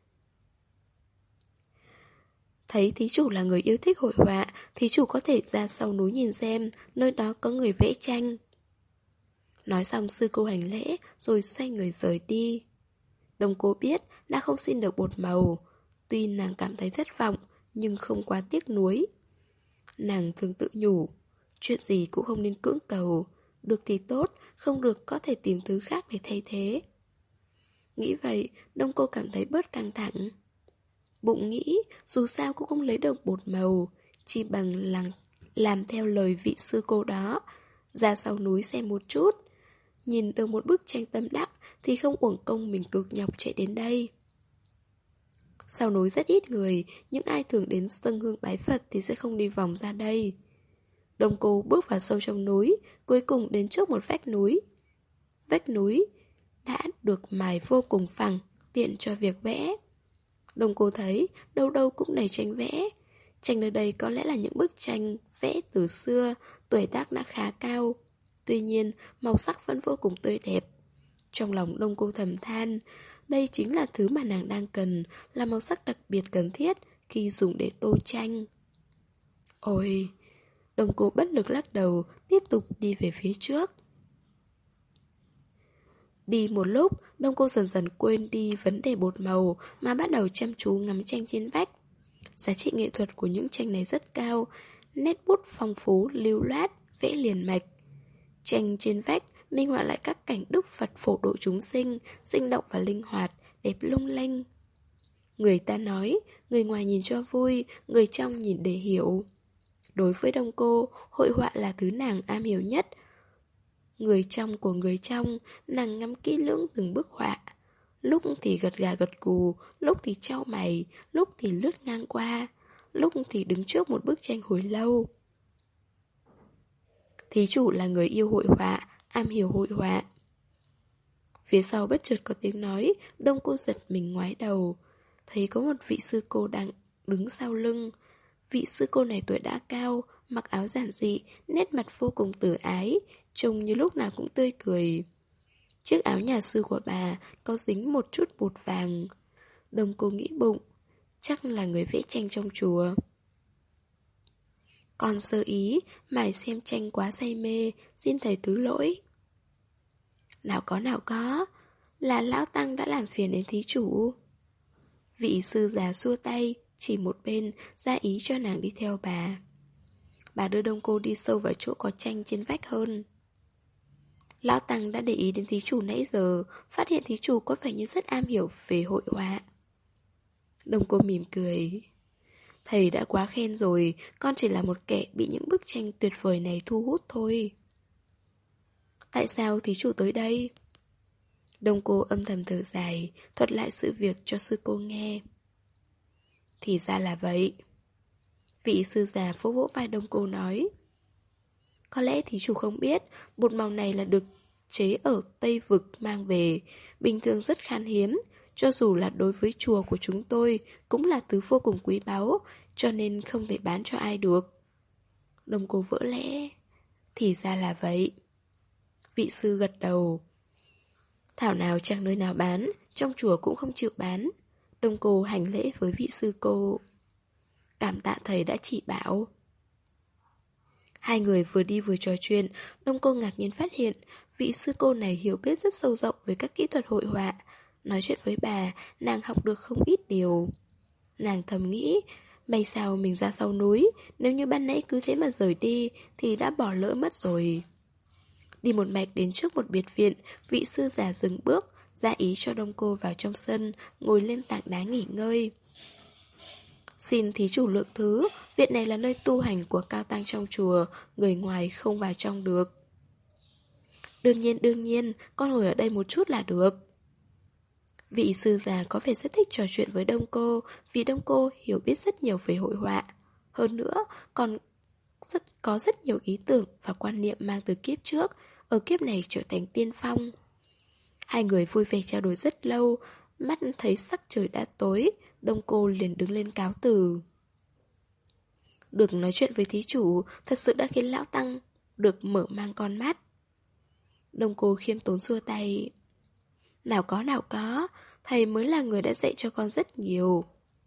Thấy thí chủ là người yêu thích hội họa, thí chủ có thể ra sau núi nhìn xem, nơi đó có người vẽ tranh. Nói xong sư cô hành lễ, rồi xoay người rời đi. Đông Cô biết đã không xin được bột màu. Tuy nàng cảm thấy thất vọng, nhưng không quá tiếc nuối. Nàng thường tự nhủ, chuyện gì cũng không nên cưỡng cầu. Được thì tốt, không được có thể tìm thứ khác để thay thế. Nghĩ vậy, Đông Cô cảm thấy bớt căng thẳng. Bụng nghĩ, dù sao cũng không lấy được bột màu, chỉ bằng làm, làm theo lời vị sư cô đó, ra sau núi xem một chút. Nhìn được một bức tranh tâm đắc thì không uổng công mình cực nhọc chạy đến đây. Sau núi rất ít người, những ai thường đến dâng hương bái Phật thì sẽ không đi vòng ra đây. Đông Cô bước vào sâu trong núi, cuối cùng đến trước một vách núi. Vách núi đã được mài vô cùng phẳng, tiện cho việc vẽ. Đông Cô thấy đâu đâu cũng đầy tranh vẽ. Tranh nơi đây có lẽ là những bức tranh vẽ từ xưa, tuổi tác đã khá cao. Tuy nhiên, màu sắc vẫn vô cùng tươi đẹp. Trong lòng Đông Cô thầm than, đây chính là thứ mà nàng đang cần, là màu sắc đặc biệt cần thiết khi dùng để tô tranh. Ôi! Đông Cô bất lực lắc đầu, tiếp tục đi về phía trước. Đi một lúc, Đông Cô dần dần quên đi vấn đề bột màu mà bắt đầu chăm chú ngắm tranh trên vách. Giá trị nghệ thuật của những tranh này rất cao, nét bút phong phú, lưu loát, vẽ liền mạch. Tranh trên vách minh họa lại các cảnh Đức Phật phổ độ chúng sinh, sinh động và linh hoạt, đẹp lung linh. Người ta nói, người ngoài nhìn cho vui, người trong nhìn để hiểu. Đối với Đông Cô, hội họa là thứ nàng am hiểu nhất. Người trong của người trong, nàng ngắm kỹ lưỡng từng bức họa. Lúc thì gật gà gật gù, lúc thì chau mày, lúc thì lướt ngang qua, lúc thì đứng trước một bức tranh hồi lâu. Thí chủ là người yêu hội họa, am hiểu hội họa. Phía sau bất chợt có tiếng nói, Đông Cô giật mình ngoái đầu. Thấy có một vị sư cô đang đứng sau lưng. Vị sư cô này tuổi đã cao, mặc áo giản dị, nét mặt vô cùng tử ái, trông như lúc nào cũng tươi cười. Chiếc áo nhà sư của bà có dính một chút bột vàng. Đông Cô nghĩ bụng, chắc là người vẽ tranh trong chùa. Còn sơ ý, mải xem tranh quá say mê, xin thầy thứ lỗi. Nào có nào có, là lão tăng đã làm phiền đến thí chủ. Vị sư già xua tay, chỉ một bên, ra ý cho nàng đi theo bà. Bà đưa Đông Cô đi sâu vào chỗ có tranh trên vách hơn. Lão tăng đã để ý đến thí chủ nãy giờ, phát hiện thí chủ có vẻ như rất am hiểu về hội họa. Đông Cô mỉm cười. Thầy đã quá khen rồi, con chỉ là một kẻ bị những bức tranh tuyệt vời này thu hút thôi. Tại sao thí chủ tới đây? Đông Cô âm thầm thở dài, thuật lại sự việc cho sư cô nghe. Thì ra là vậy. Vị sư già vỗ vỗ vai Đông Cô nói. Có lẽ thí chủ không biết, bột màu này là được chế ở Tây Vực mang về, bình thường rất khan hiếm, cho dù là đối với chùa của chúng tôi cũng là thứ vô cùng quý báu, cho nên không thể bán cho ai được. Đông Cô vỡ lẽ. Thì ra là vậy. Vị sư gật đầu. Thảo nào chẳng nơi nào bán, trong chùa cũng không chịu bán. Đông Cô hành lễ với vị sư cô. Cảm tạ thầy đã chỉ bảo. Hai người vừa đi vừa trò chuyện, Đông Cô ngạc nhiên phát hiện vị sư cô này hiểu biết rất sâu rộng về các kỹ thuật hội họa. Nói chuyện với bà, nàng học được không ít điều. Nàng thầm nghĩ, may sao mình ra sau núi, nếu như ban nãy cứ thế mà rời đi thì đã bỏ lỡ mất rồi. Đi một mạch đến trước một biệt viện, vị sư già dừng bước, ra ý cho Đông Cô vào trong sân, ngồi lên tảng đá nghỉ ngơi. Xin thí chủ lượng thứ, viện này là nơi tu hành của cao tăng trong chùa, người ngoài không vào trong được. Đương nhiên, đương nhiên, con ngồi ở đây một chút là được. Vị sư già có vẻ rất thích trò chuyện với Đông Cô, vì Đông Cô hiểu biết rất nhiều về hội họa. Hơn nữa, còn rất, có rất nhiều ý tưởng và quan niệm mang từ kiếp trước, ở kiếp này trở thành tiên phong. Hai người vui vẻ trao đổi rất lâu, mắt thấy sắc trời đã tối, Đông Cô liền đứng lên cáo từ. Được nói chuyện với thí chủ, thật sự đã khiến lão tăng được mở mang con mắt. Đông Cô khiêm tốn xua tay. Nào có nào có, thầy mới là người đã dạy cho con rất nhiều.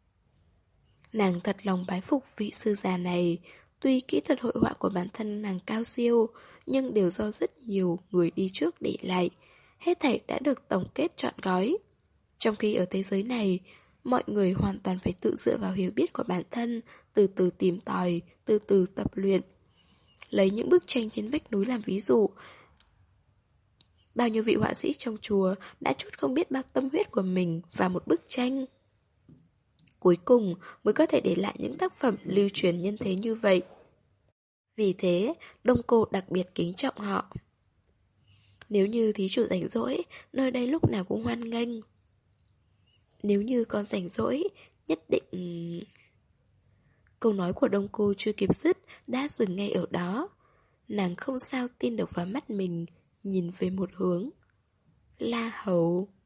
Nàng thật lòng bái phục vị sư già này. Tuy kỹ thuật hội họa của bản thân nàng cao siêu, nhưng đều do rất nhiều người đi trước để lại. Hết thảy đã được tổng kết trọn gói. Trong khi ở thế giới này, mọi người hoàn toàn phải tự dựa vào hiểu biết của bản thân, từ từ tìm tòi, từ từ tập luyện. Lấy những bức tranh trên vách núi làm ví dụ, bao nhiêu vị họa sĩ trong chùa đã chút không biết bao tâm huyết của mình vào một bức tranh. Cuối cùng mới có thể để lại những tác phẩm lưu truyền nhân thế như vậy. Vì thế, Đông Cô đặc biệt kính trọng họ. Nếu như thí chủ rảnh rỗi, nơi đây lúc nào cũng hoan nghênh. Nếu như con rảnh rỗi, nhất định... Câu nói của Đông Cô chưa kịp dứt, đã dừng ngay ở đó. Nàng không sao tin được vào mắt mình, nhìn về một hướng. La Hầu.